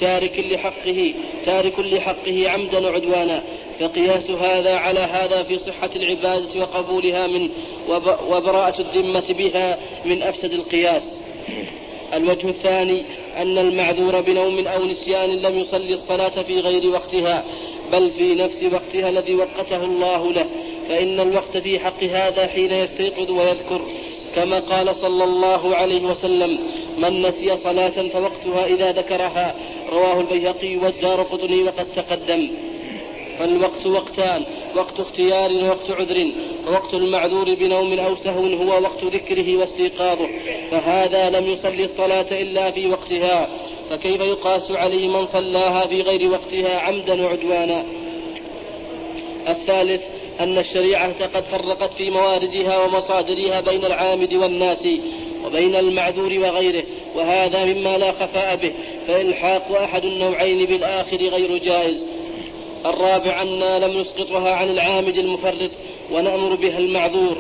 تارك لحقه عمدا وعدوانا، فقياس هذا على هذا في صحة العبادة وقبولها منه وبراءة الذمة بها من أفسد القياس. الوجه الثاني أن المعذور بنوم أو نسيان لم يصلي الصلاة في غير وقتها بل في نفس وقتها الذي وقته الله له، فإن الوقت في حق هذا حين يستيقظ ويذكر، كما قال صلى الله عليه وسلم: من نسي صلاة فوقتها إذا ذكرها. رواه البيهقي والدارقطني وقد تقدم. فالوقت وقتان: وقت اختيار ووقت عذر، ووقت المعذور بنوم أو سهو هو وقت ذكره واستيقاظه، فهذا لم يصلي الصلاة إلا في وقتها، فكيف يقاس عليه من صلاها في غير وقتها عمدا وعدوانا؟ الثالث أن الشريعة قد فرقت في مواردها ومصادرها بين العامد والناس وبين المعذور وغيره، وهذا مما لا خفاء به، فإلحاق أحد النوعين بالآخر غير جائز. الرابع أننا لم نسقطها عن العامد المفرط ونأمر بها المعذور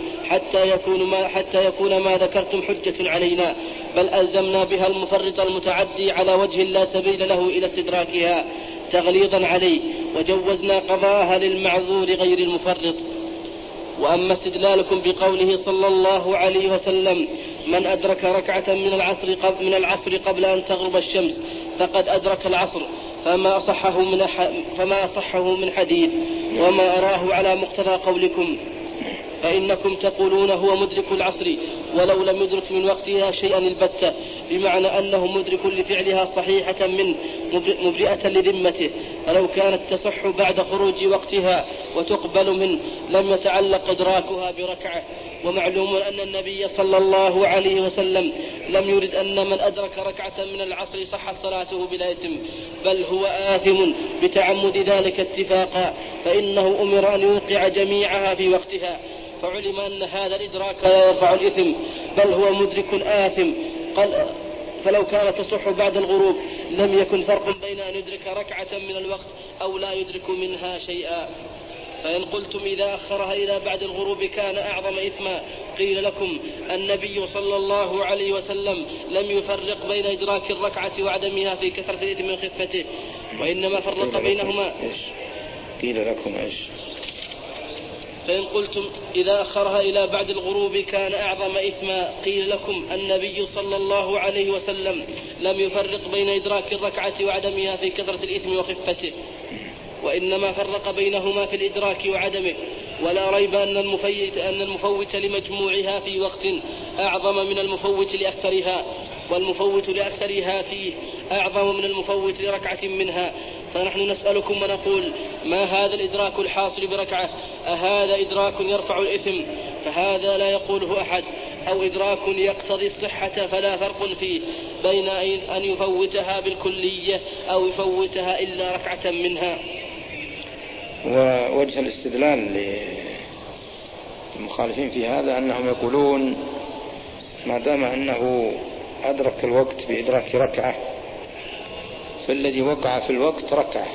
حتى يكون ما ذكرتم حجة علينا، بل ألزمنا بها المفرط المتعدي على وجه لا سبيل له إلى استدراكها تغليظا عليه، وجوزنا قضاءها للمعذور غير المفرط. وأما استدلالكم بقوله صلى الله عليه وسلم: من أدرك ركعة من العصر قبل أن تغرب الشمس فقد أدرك العصر، فما أصحه من حديث، وما أراه على مقتضى قولكم، فإنكم تقولون هو مدرك العصر ولو لم يدرك من وقتها شيئا البتة، بمعنى أنه مدرك لفعلها صحيحة منه مبرئة لذمته، فلو كانت تصح بعد خروج وقتها وتقبل منه لم يتعلق إدراكها بركعة. ومعلوم أن النبي صلى الله عليه وسلم لم يرد أن من أدرك ركعة من العصر صحت صلاته بلا إثم، بل هو آثم بتعمد ذلك اتفاقا، فإنه أمر أن يوقع جميعها في وقتها، فعلم أن هذا الإدراك لا يرفع الإثم بل هو مدرك آثم. فلو كانت تصح بعد الغروب لم يكن فرق بين أن يدرك ركعة من الوقت أو لا يدرك منها شيئا. فإن قلتم إذا أخرها إلى بعد الغروب كان أعظم إثما، قيل لكم النبي صلى الله عليه وسلم لم يفرق بين إدراك الركعة وعدمها في كثرة الإثم وخفته، وإنما فرق بينهما. قيل لكم إيش؟ فإن قلتم إذا أخرها إلى بعد الغروب كان أعظم إثما، قيل لكم النبي صلى الله عليه وسلم لم يفرق بين إدراك الركعة وعدمها في كثرة الإثم وخفته، وإنما فرق بينهما في الإدراك وعدمه، ولا ريب أن المفوت لمجموعها في وقت أعظم من المفوت لأكثرها، والمفوت لأكثرها فيه أعظم من المفوت لركعة منها، فنحن نسألكم ونقول: ما هذا الإدراك الحاصل بركعة؟ أهذا إدراك يرفع الإثم؟ فهذا لا يقوله أحد. أو إدراك يقتضي الصحة فلا فرق فيه بين أن يفوتها بالكلية أو يفوتها إلا ركعة منها. ووجه الاستدلال للمخالفين في هذا أنهم يقولون ما دام أنه أدرك الوقت بإدراك ركعة فالذي وقع في الوقت ركعة،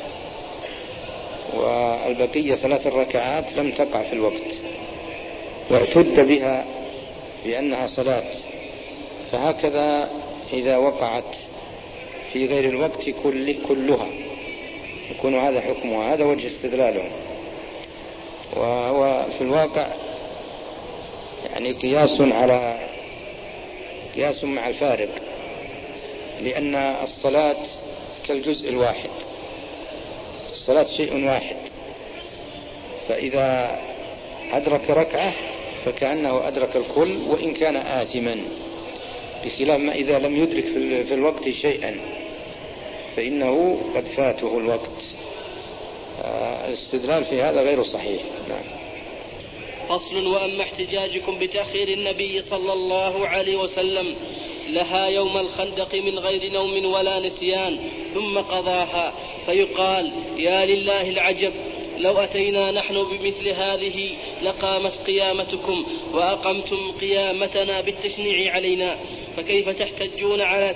والبقية 3 ركعات لم تقع في الوقت واعتد بها بأنها صلاة. فهكذا إذا وقعت في غير الوقت كلها يكون هذا حكمها. هذا وجه استدلالهم. وهو في الواقع يعني قياس مع الفارق، لأن الصلاة كالجزء الواحد، الصلاة شيء واحد، فإذا أدرك ركعة فكأنه أدرك الكل وإن كان آثما، بخلاف ما إذا لم يدرك في الوقت شيئا فإنه قد فاته الوقت. الاستدلال في هذا غير صحيح. نعم. فصل: وأما احتجاجكم بتأخير النبي صلى الله عليه وسلم لها يوم الخندق من غير نوم ولا نسيان ثم قضاها، فيقال: يا لله العجب، لو أتينا نحن بمثل هذه لقامت قيامتكم وأقمتم قيامتنا بالتشنيع علينا، فكيف تحتجون على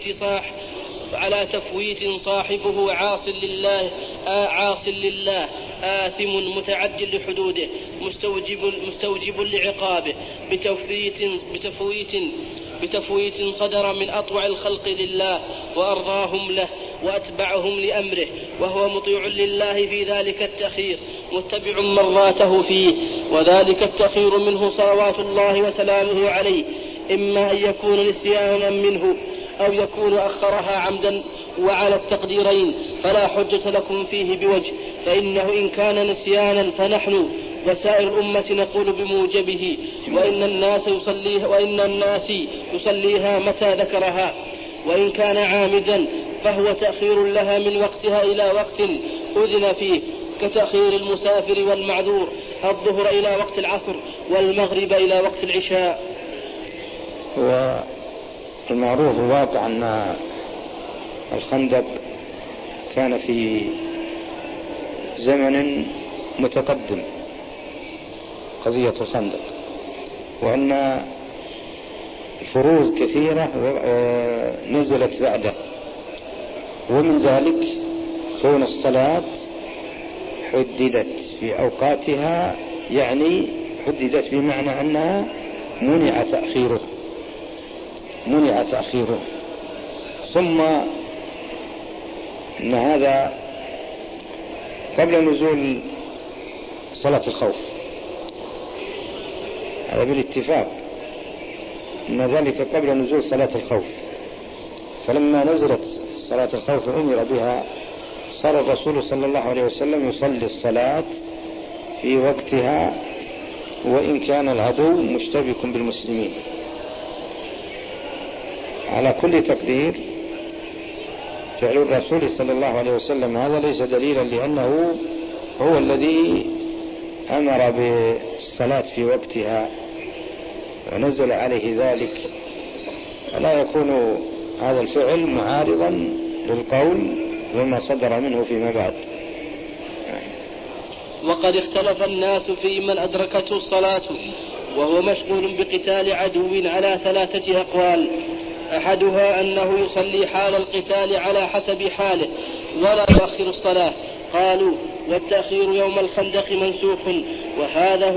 تفويت صاحبه عاص لله آثم متعد لحدوده مستوجب لعقابه بتفويت صدر من أطوع الخلق لله وأرضاهم له وأتبعهم لأمره، وهو مطيع لله في ذلك التأخير متبع مرضاته فيه، وذلك التأخير منه صلوات الله وسلامه عليه إما أن يكون نسيانا منه أو يكون أخرها عمدا، وعلى التقديرين فلا حجة لكم فيه بوجه، فإنه إن كان نسيانا فنحن وسائر الأمة نقول بموجبه، وإن الناس يصليها متى ذكرها، وإن كان عامدا فهو تأخير لها من وقتها إلى وقت أذن فيه، كتأخير المسافر والمعذور الظهر إلى وقت العصر والمغرب إلى وقت العشاء. والمعروف الواقع أن الخندق كان في زمن متقدم، قضية الخندق، وأن فروض كثيرة نزلت بعده، ومن ذلك كون الصلاة حددت في أوقاتها، يعني حددت بمعنى أنها منع تأخيره. ثم أن هذا قبل نزول صلاة الخوف، هذا بالاتفاق أن ذلك قبل نزول صلاة الخوف، فلما نزلت صلاة الخوف أمر بها صار الرسول صلى الله عليه وسلم يصلي الصلاة في وقتها وإن كان العدو مشتبك بالمسلمين. على كل تقدير فعل الرسول صلى الله عليه وسلم هذا ليس دليلا، لأنه هو الذي أمر بالصلاة في وقتها ونزل عليه ذلك، فلا يكون هذا الفعل معارضا للقول وما صدر منه فيما بعد. وقد اختلف الناس في من أدركته الصلاة وهو مشغول بقتال عدو على 3 أقوال: أحدها أنه يصلي حال القتال على حسب حاله ولا يؤخر الصلاة، قالوا: والتأخير يوم الخندق منسوخ، وهذا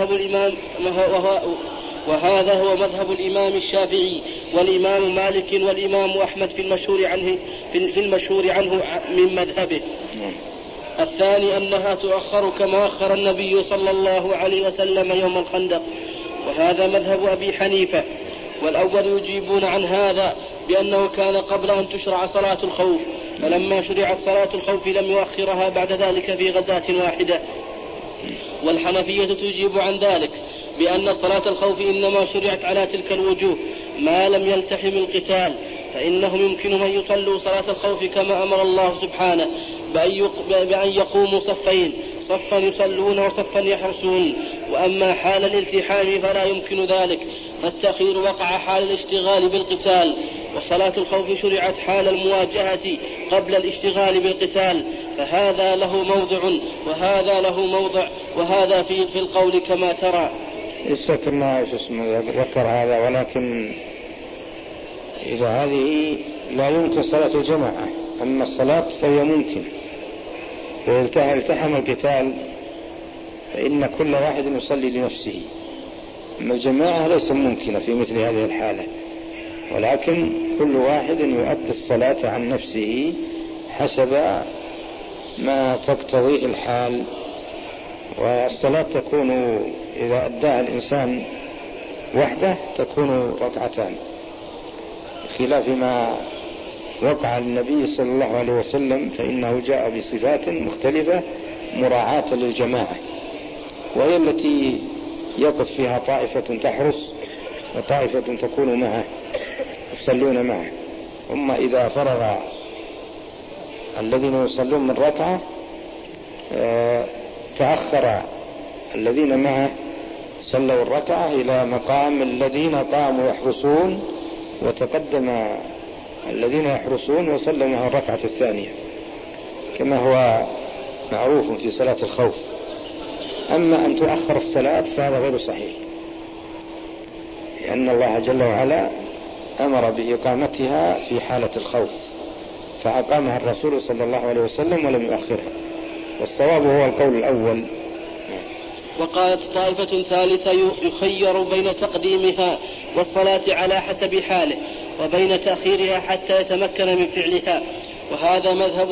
هو مذهب الإمام الشافعي والإمام مالك والإمام أحمد في المشهور عنه من مذهبه. الثاني أنها تؤخر كما أخر النبي صلى الله عليه وسلم يوم الخندق، وهذا مذهب أبي حنيفة. والأول يجيبون عن هذا بأنه كان قبل أن تشرع صلاة الخوف، فلما شرعت صلاة الخوف لم يؤخرها بعد ذلك في غزاة واحدة. والحنفية تجيب عن ذلك بأن صلاة الخوف إنما شرعت على تلك الوجوه ما لم يلتحم القتال، فإنهم يمكن أن يصلوا صلاة الخوف كما أمر الله سبحانه، بأن يقوموا صفين، صفا يصلون وصفا يحرسون. وأما حال الالتحام فلا يمكن ذلك، فالتأخير وقع حال الاشتغال بالقتال، وصلاة الخوف شرعت حال المواجهة قبل الاشتغال بالقتال، فهذا له موضع وهذا له موضع، وهذا في القول كما ترى. كما ذكر هذا، ولكن إذا هذه لا يمكن صلاة الجماعة، أما الصلاة فهي ممكن. إذا التحم القتال فإن كل واحد يصلي لنفسه، أما الجماعة ليس ممكنة في مثل هذه الحالة، ولكن كل واحد يؤدي الصلاة عن نفسه حسب ما تقتضيه الحال. والصلاة تكون إذا أداها الإنسان وحده تكون ركعتان، خلاف ما وقع النبي صلى الله عليه وسلم، فإنه جاء بصفات مختلفة مراعاة للجماعة، وهي التي يقف فيها طائفة تحرس وطائفة تكون معه يصلون معه. ثم إذا فرغ الذين يصلون من ركعة تأخر الذين معه صلوا الركعة إلى مقام الذين قاموا يحرسون، وتقدم الذين يحرسون وصلوا معه الركعة الثانية، كما هو معروف في صلاة الخوف. أما أن تؤخر الصلاة فهذا غير صحيح، لأن الله جل وعلا أمر بإقامتها في حالة الخوف، فأقامها الرسول صلى الله عليه وسلم ولم يؤخرها، والصواب هو القول الأول. وقالت طائفة ثالثة يخير بين تقديمها والصلاة على حسب حاله وبين تأخيرها حتى يتمكن من فعلها، وهذا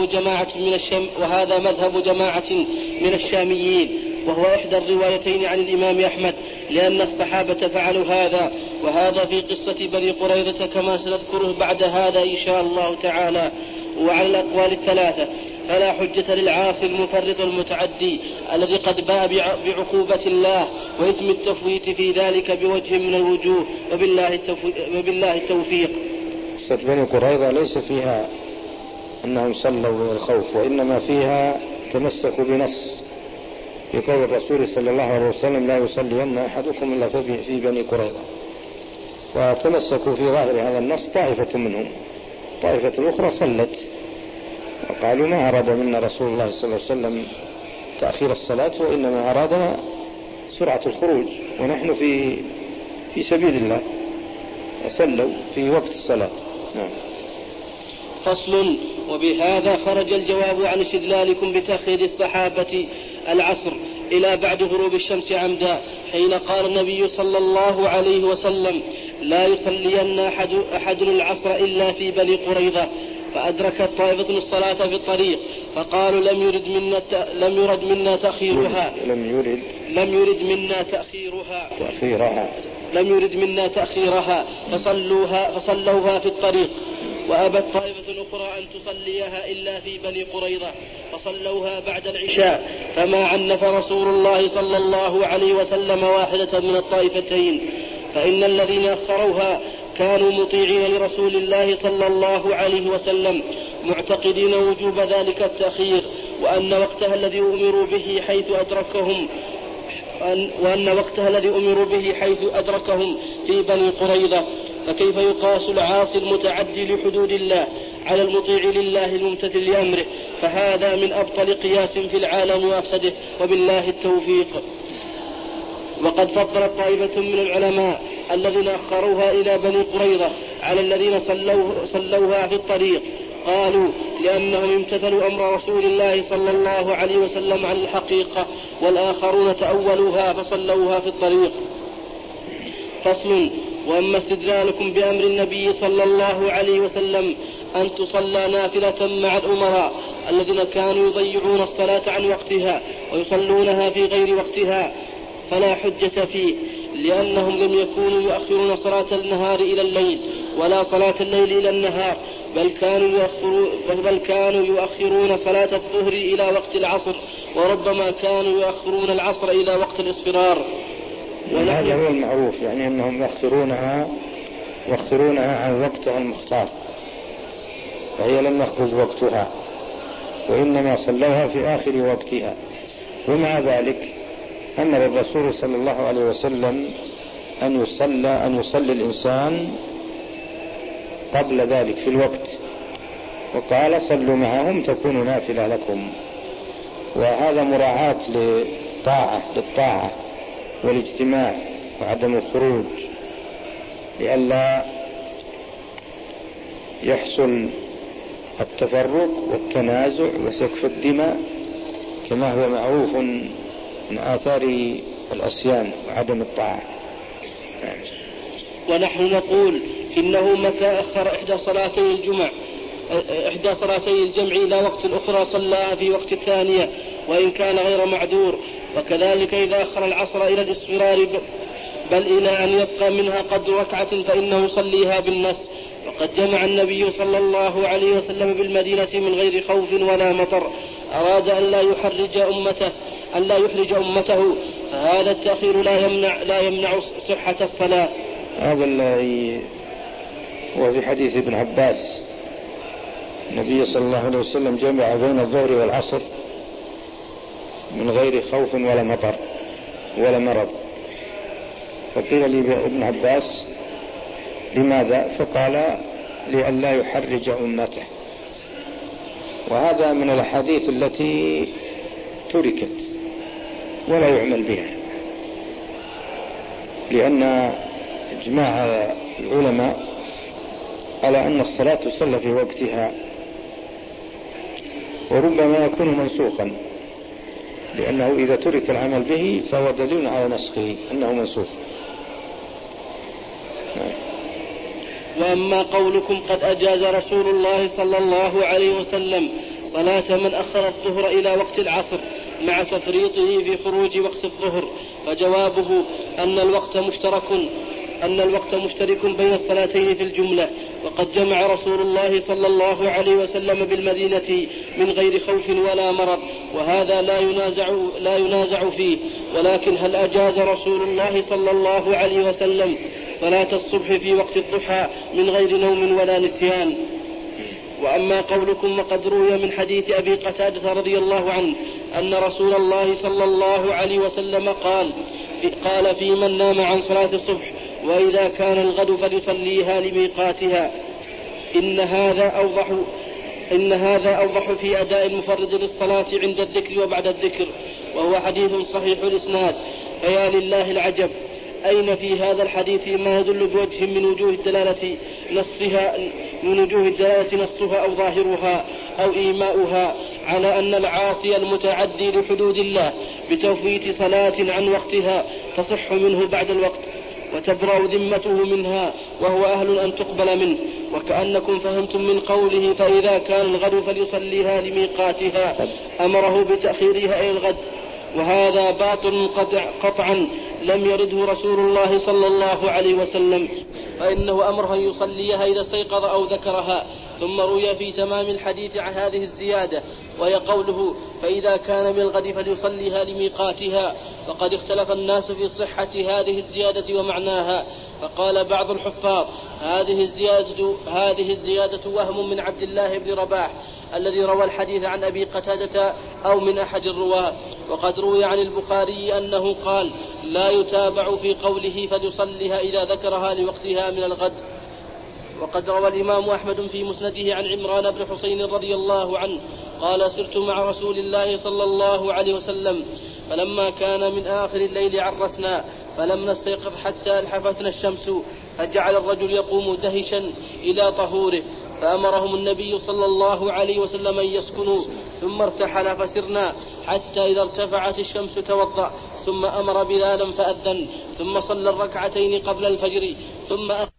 مذهب جماعة من الشاميين، وهو إحدى الروايتين عن الإمام أحمد، لأن الصحابة فعلوا هذا، وهذا في قصة بني قريظة كما سنذكره بعد هذا إن شاء الله تعالى. وعلى الأقوال الثلاثة فلا حجة للعاصي المفرط المتعدي الذي قد باء بعقوبة الله وإثم التفويت في ذلك بوجه من الوجوه، وبالله التوفيق. قصة بني قريظة ليس فيها أنهم صلوا للخوف، وإنما فيها تمسكوا بنص في قول الرسول صلى الله عليه وسلم لا يصلين أحدكم إلا في بني قريظة، وتمسكوا في ظاهر هذا النص طائفة منهم، طائفة الأخرى صلت وقالوا ما أراد منا رسول الله صلى الله عليه وسلم تأخير الصلاة، وإنما أرادنا سرعة الخروج ونحن في سبيل الله، صلوا في وقت الصلاة. نعم. فصل. وبهذا خرج الجواب عن استدلالكم بتأخير الصحابة العصر إلى بعد غروب الشمس عمدا، حين قال النبي صلى الله عليه وسلم لا يصلين أحد العصر إلا في بني قريظة، فأدركت طائفة الصلاة في الطريق فقالوا لم يرد منا تأخيرها فصلوها في الطريق. وأبت طائفة أخرى أن تصليها إلا في بني قريظة فصلوها بعد العشاء، فما عنف رسول الله صلى الله عليه وسلم واحدة من الطائفتين، فإن الذين أخروها كانوا مطيعين لرسول الله صلى الله عليه وسلم معتقدين وجوب ذلك التأخير، وأن وقتها الذي أمروا به حيث أدركهم في بني قريظة. فكيف يقاس العاصي المتعدي لحدود الله على المطيع لله الممتثل لأمره؟ فهذا من أبطل قياس في العالم وأفسده، وبالله التوفيق. وقد فضلت طائفة من العلماء الذين أخروها إلى بني قريظة على الذين صلوها في الطريق، قالوا لأنهم امتثلوا أمر رسول الله صلى الله عليه وسلم على الحقيقة، والآخرون تأولوها فصلوها في الطريق. فصل. وأما استدلالكم بأمر النبي صلى الله عليه وسلم أن تصلى نافلة مع الأمراء الذين كانوا يضيعون الصلاة عن وقتها ويصلونها في غير وقتها فلا حجة فيه، لأنهم لم يكونوا يؤخرون صلاة النهار إلى الليل ولا صلاة الليل إلى النهار، بل كانوا يؤخرون صلاة الظهر إلى وقت العصر، وربما كانوا يؤخرون العصر إلى وقت الإصفرار. هذا هو المعروف، يعني أنهم يؤخرونها عن وقتها المختار، فهي لم يخرج وقتها، وإنما صلوها في آخر وقتها. ومع ذلك أمر الرسول صلى الله عليه وسلم أن يصلي الإنسان قبل ذلك في الوقت، وقال صلوا معهم تكون نافلة لكم. وهذا مراعاة للطاعة والاجتماع وعدم الخروج، لئلا يحصل التفرق والتنازع وسفك الدماء كما هو معروف من آثار العصيان وعدم الطاعة. ونحن نقول إنه متى أخر إحدى صلاتي الجمع إلى وقت أخرى صلاها في وقت الثانية وإن كان غير معذور. وكذلك إذا أخر العصر إلى الإصفرار بل إلى أن يبقى منها قدر ركعة فإنه يصليها بالنص. وقد جمع النبي صلى الله عليه وسلم بالمدينة من غير خوف ولا مطر، أراد أن لا يحرج أمته، فهذا التأخير لا يمنع صحة الصلاة. هذا الذي هو في حديث ابن عباس، النبي صلى الله عليه وسلم جمع بين الظهر والعصر من غير خوف ولا مطر ولا مرض. فقيل لابن عباس لماذا؟ فقال لئلا يحرج أمته. وهذا من الأحاديث التي تركت ولا يعمل بها، لأن إجماع العلماء على أن الصلاة تصلى في وقتها، وربما يكون منسوخا، لأنه إذا ترك العمل به فهو دليل على نسخه أنه منسوخ. وأما قولكم قد أجاز رسول الله صلى الله عليه وسلم صلاة من أخر الظهر إلى وقت العصر مع تفريطه في خروج وقت الظهر، فجوابه أن الوقت مشترك بين الصلاتين في الجملة، وقد جمع رسول الله صلى الله عليه وسلم بالمدينة من غير خوف ولا مرض، وهذا لا ينازع فيه. ولكن هل أجاز رسول الله صلى الله عليه وسلم صلاة الصبح في وقت الضحى من غير نوم ولا نسيان؟ وأما قولكم وقد روي من حديث أبي قتادة رضي الله عنه أن رسول الله صلى الله عليه وسلم قال في من نام عن صلاة الصبح وإذا كان الغد فليصليها لميقاتها، إن هذا أوضح في أداء المفرد للصلاة عند الذكر وبعد الذكر، وهو حديث صحيح الإسناد. فيا لله العجب، أين في هذا الحديث ما يدل بوجه من وجوه الدلالة نصها أو ظاهرها أو إيماؤها على أن العاصي المتعدي لحدود الله بتفويت صلاة عن وقتها تصح منه بعد الوقت وتبرأ ذمته منها وهو أهل أن تقبل منه. وكأنكم فهمتم من قوله فإذا كان الغد فليصليها لميقاتها أمره بتأخيرها إلى الغد، وهذا باطل قطعا لم يرده رسول الله صلى الله عليه وسلم، فإنه أمره أن يصليها إذا استيقظ أو ذكرها. ثم روي في تمام الحديث عن هذه الزيادة، وهي قوله فإذا كان من الغد فليصليها لميقاتها، فقد اختلف الناس في صحة هذه الزيادة ومعناها. فقال بعض الحفاظ هذه الزيادة وهم من عبد الله بن رباح الذي روى الحديث عن أبي قتادة أو من أحد الرواة. وقد روي عن البخاري أنه قال لا يتابع في قوله فليصليها إذا ذكرها لوقتها من الغد. وقد روى الإمام أحمد في مسنده عن عمران بن حسين رضي الله عنه قال سرت مع رسول الله صلى الله عليه وسلم فلما كان من آخر الليل عرسنا فلم نستيقظ حتى الحفتنا الشمس، فجعل الرجل يقوم دهشا إلى طهوره، فأمرهم النبي صلى الله عليه وسلم أن يسكنوا، ثم ارتحل فسرنا حتى إذا ارتفعت الشمس توضأ، ثم أمر بلالا فأذن، ثم صلى الركعتين قبل الفجر، ثم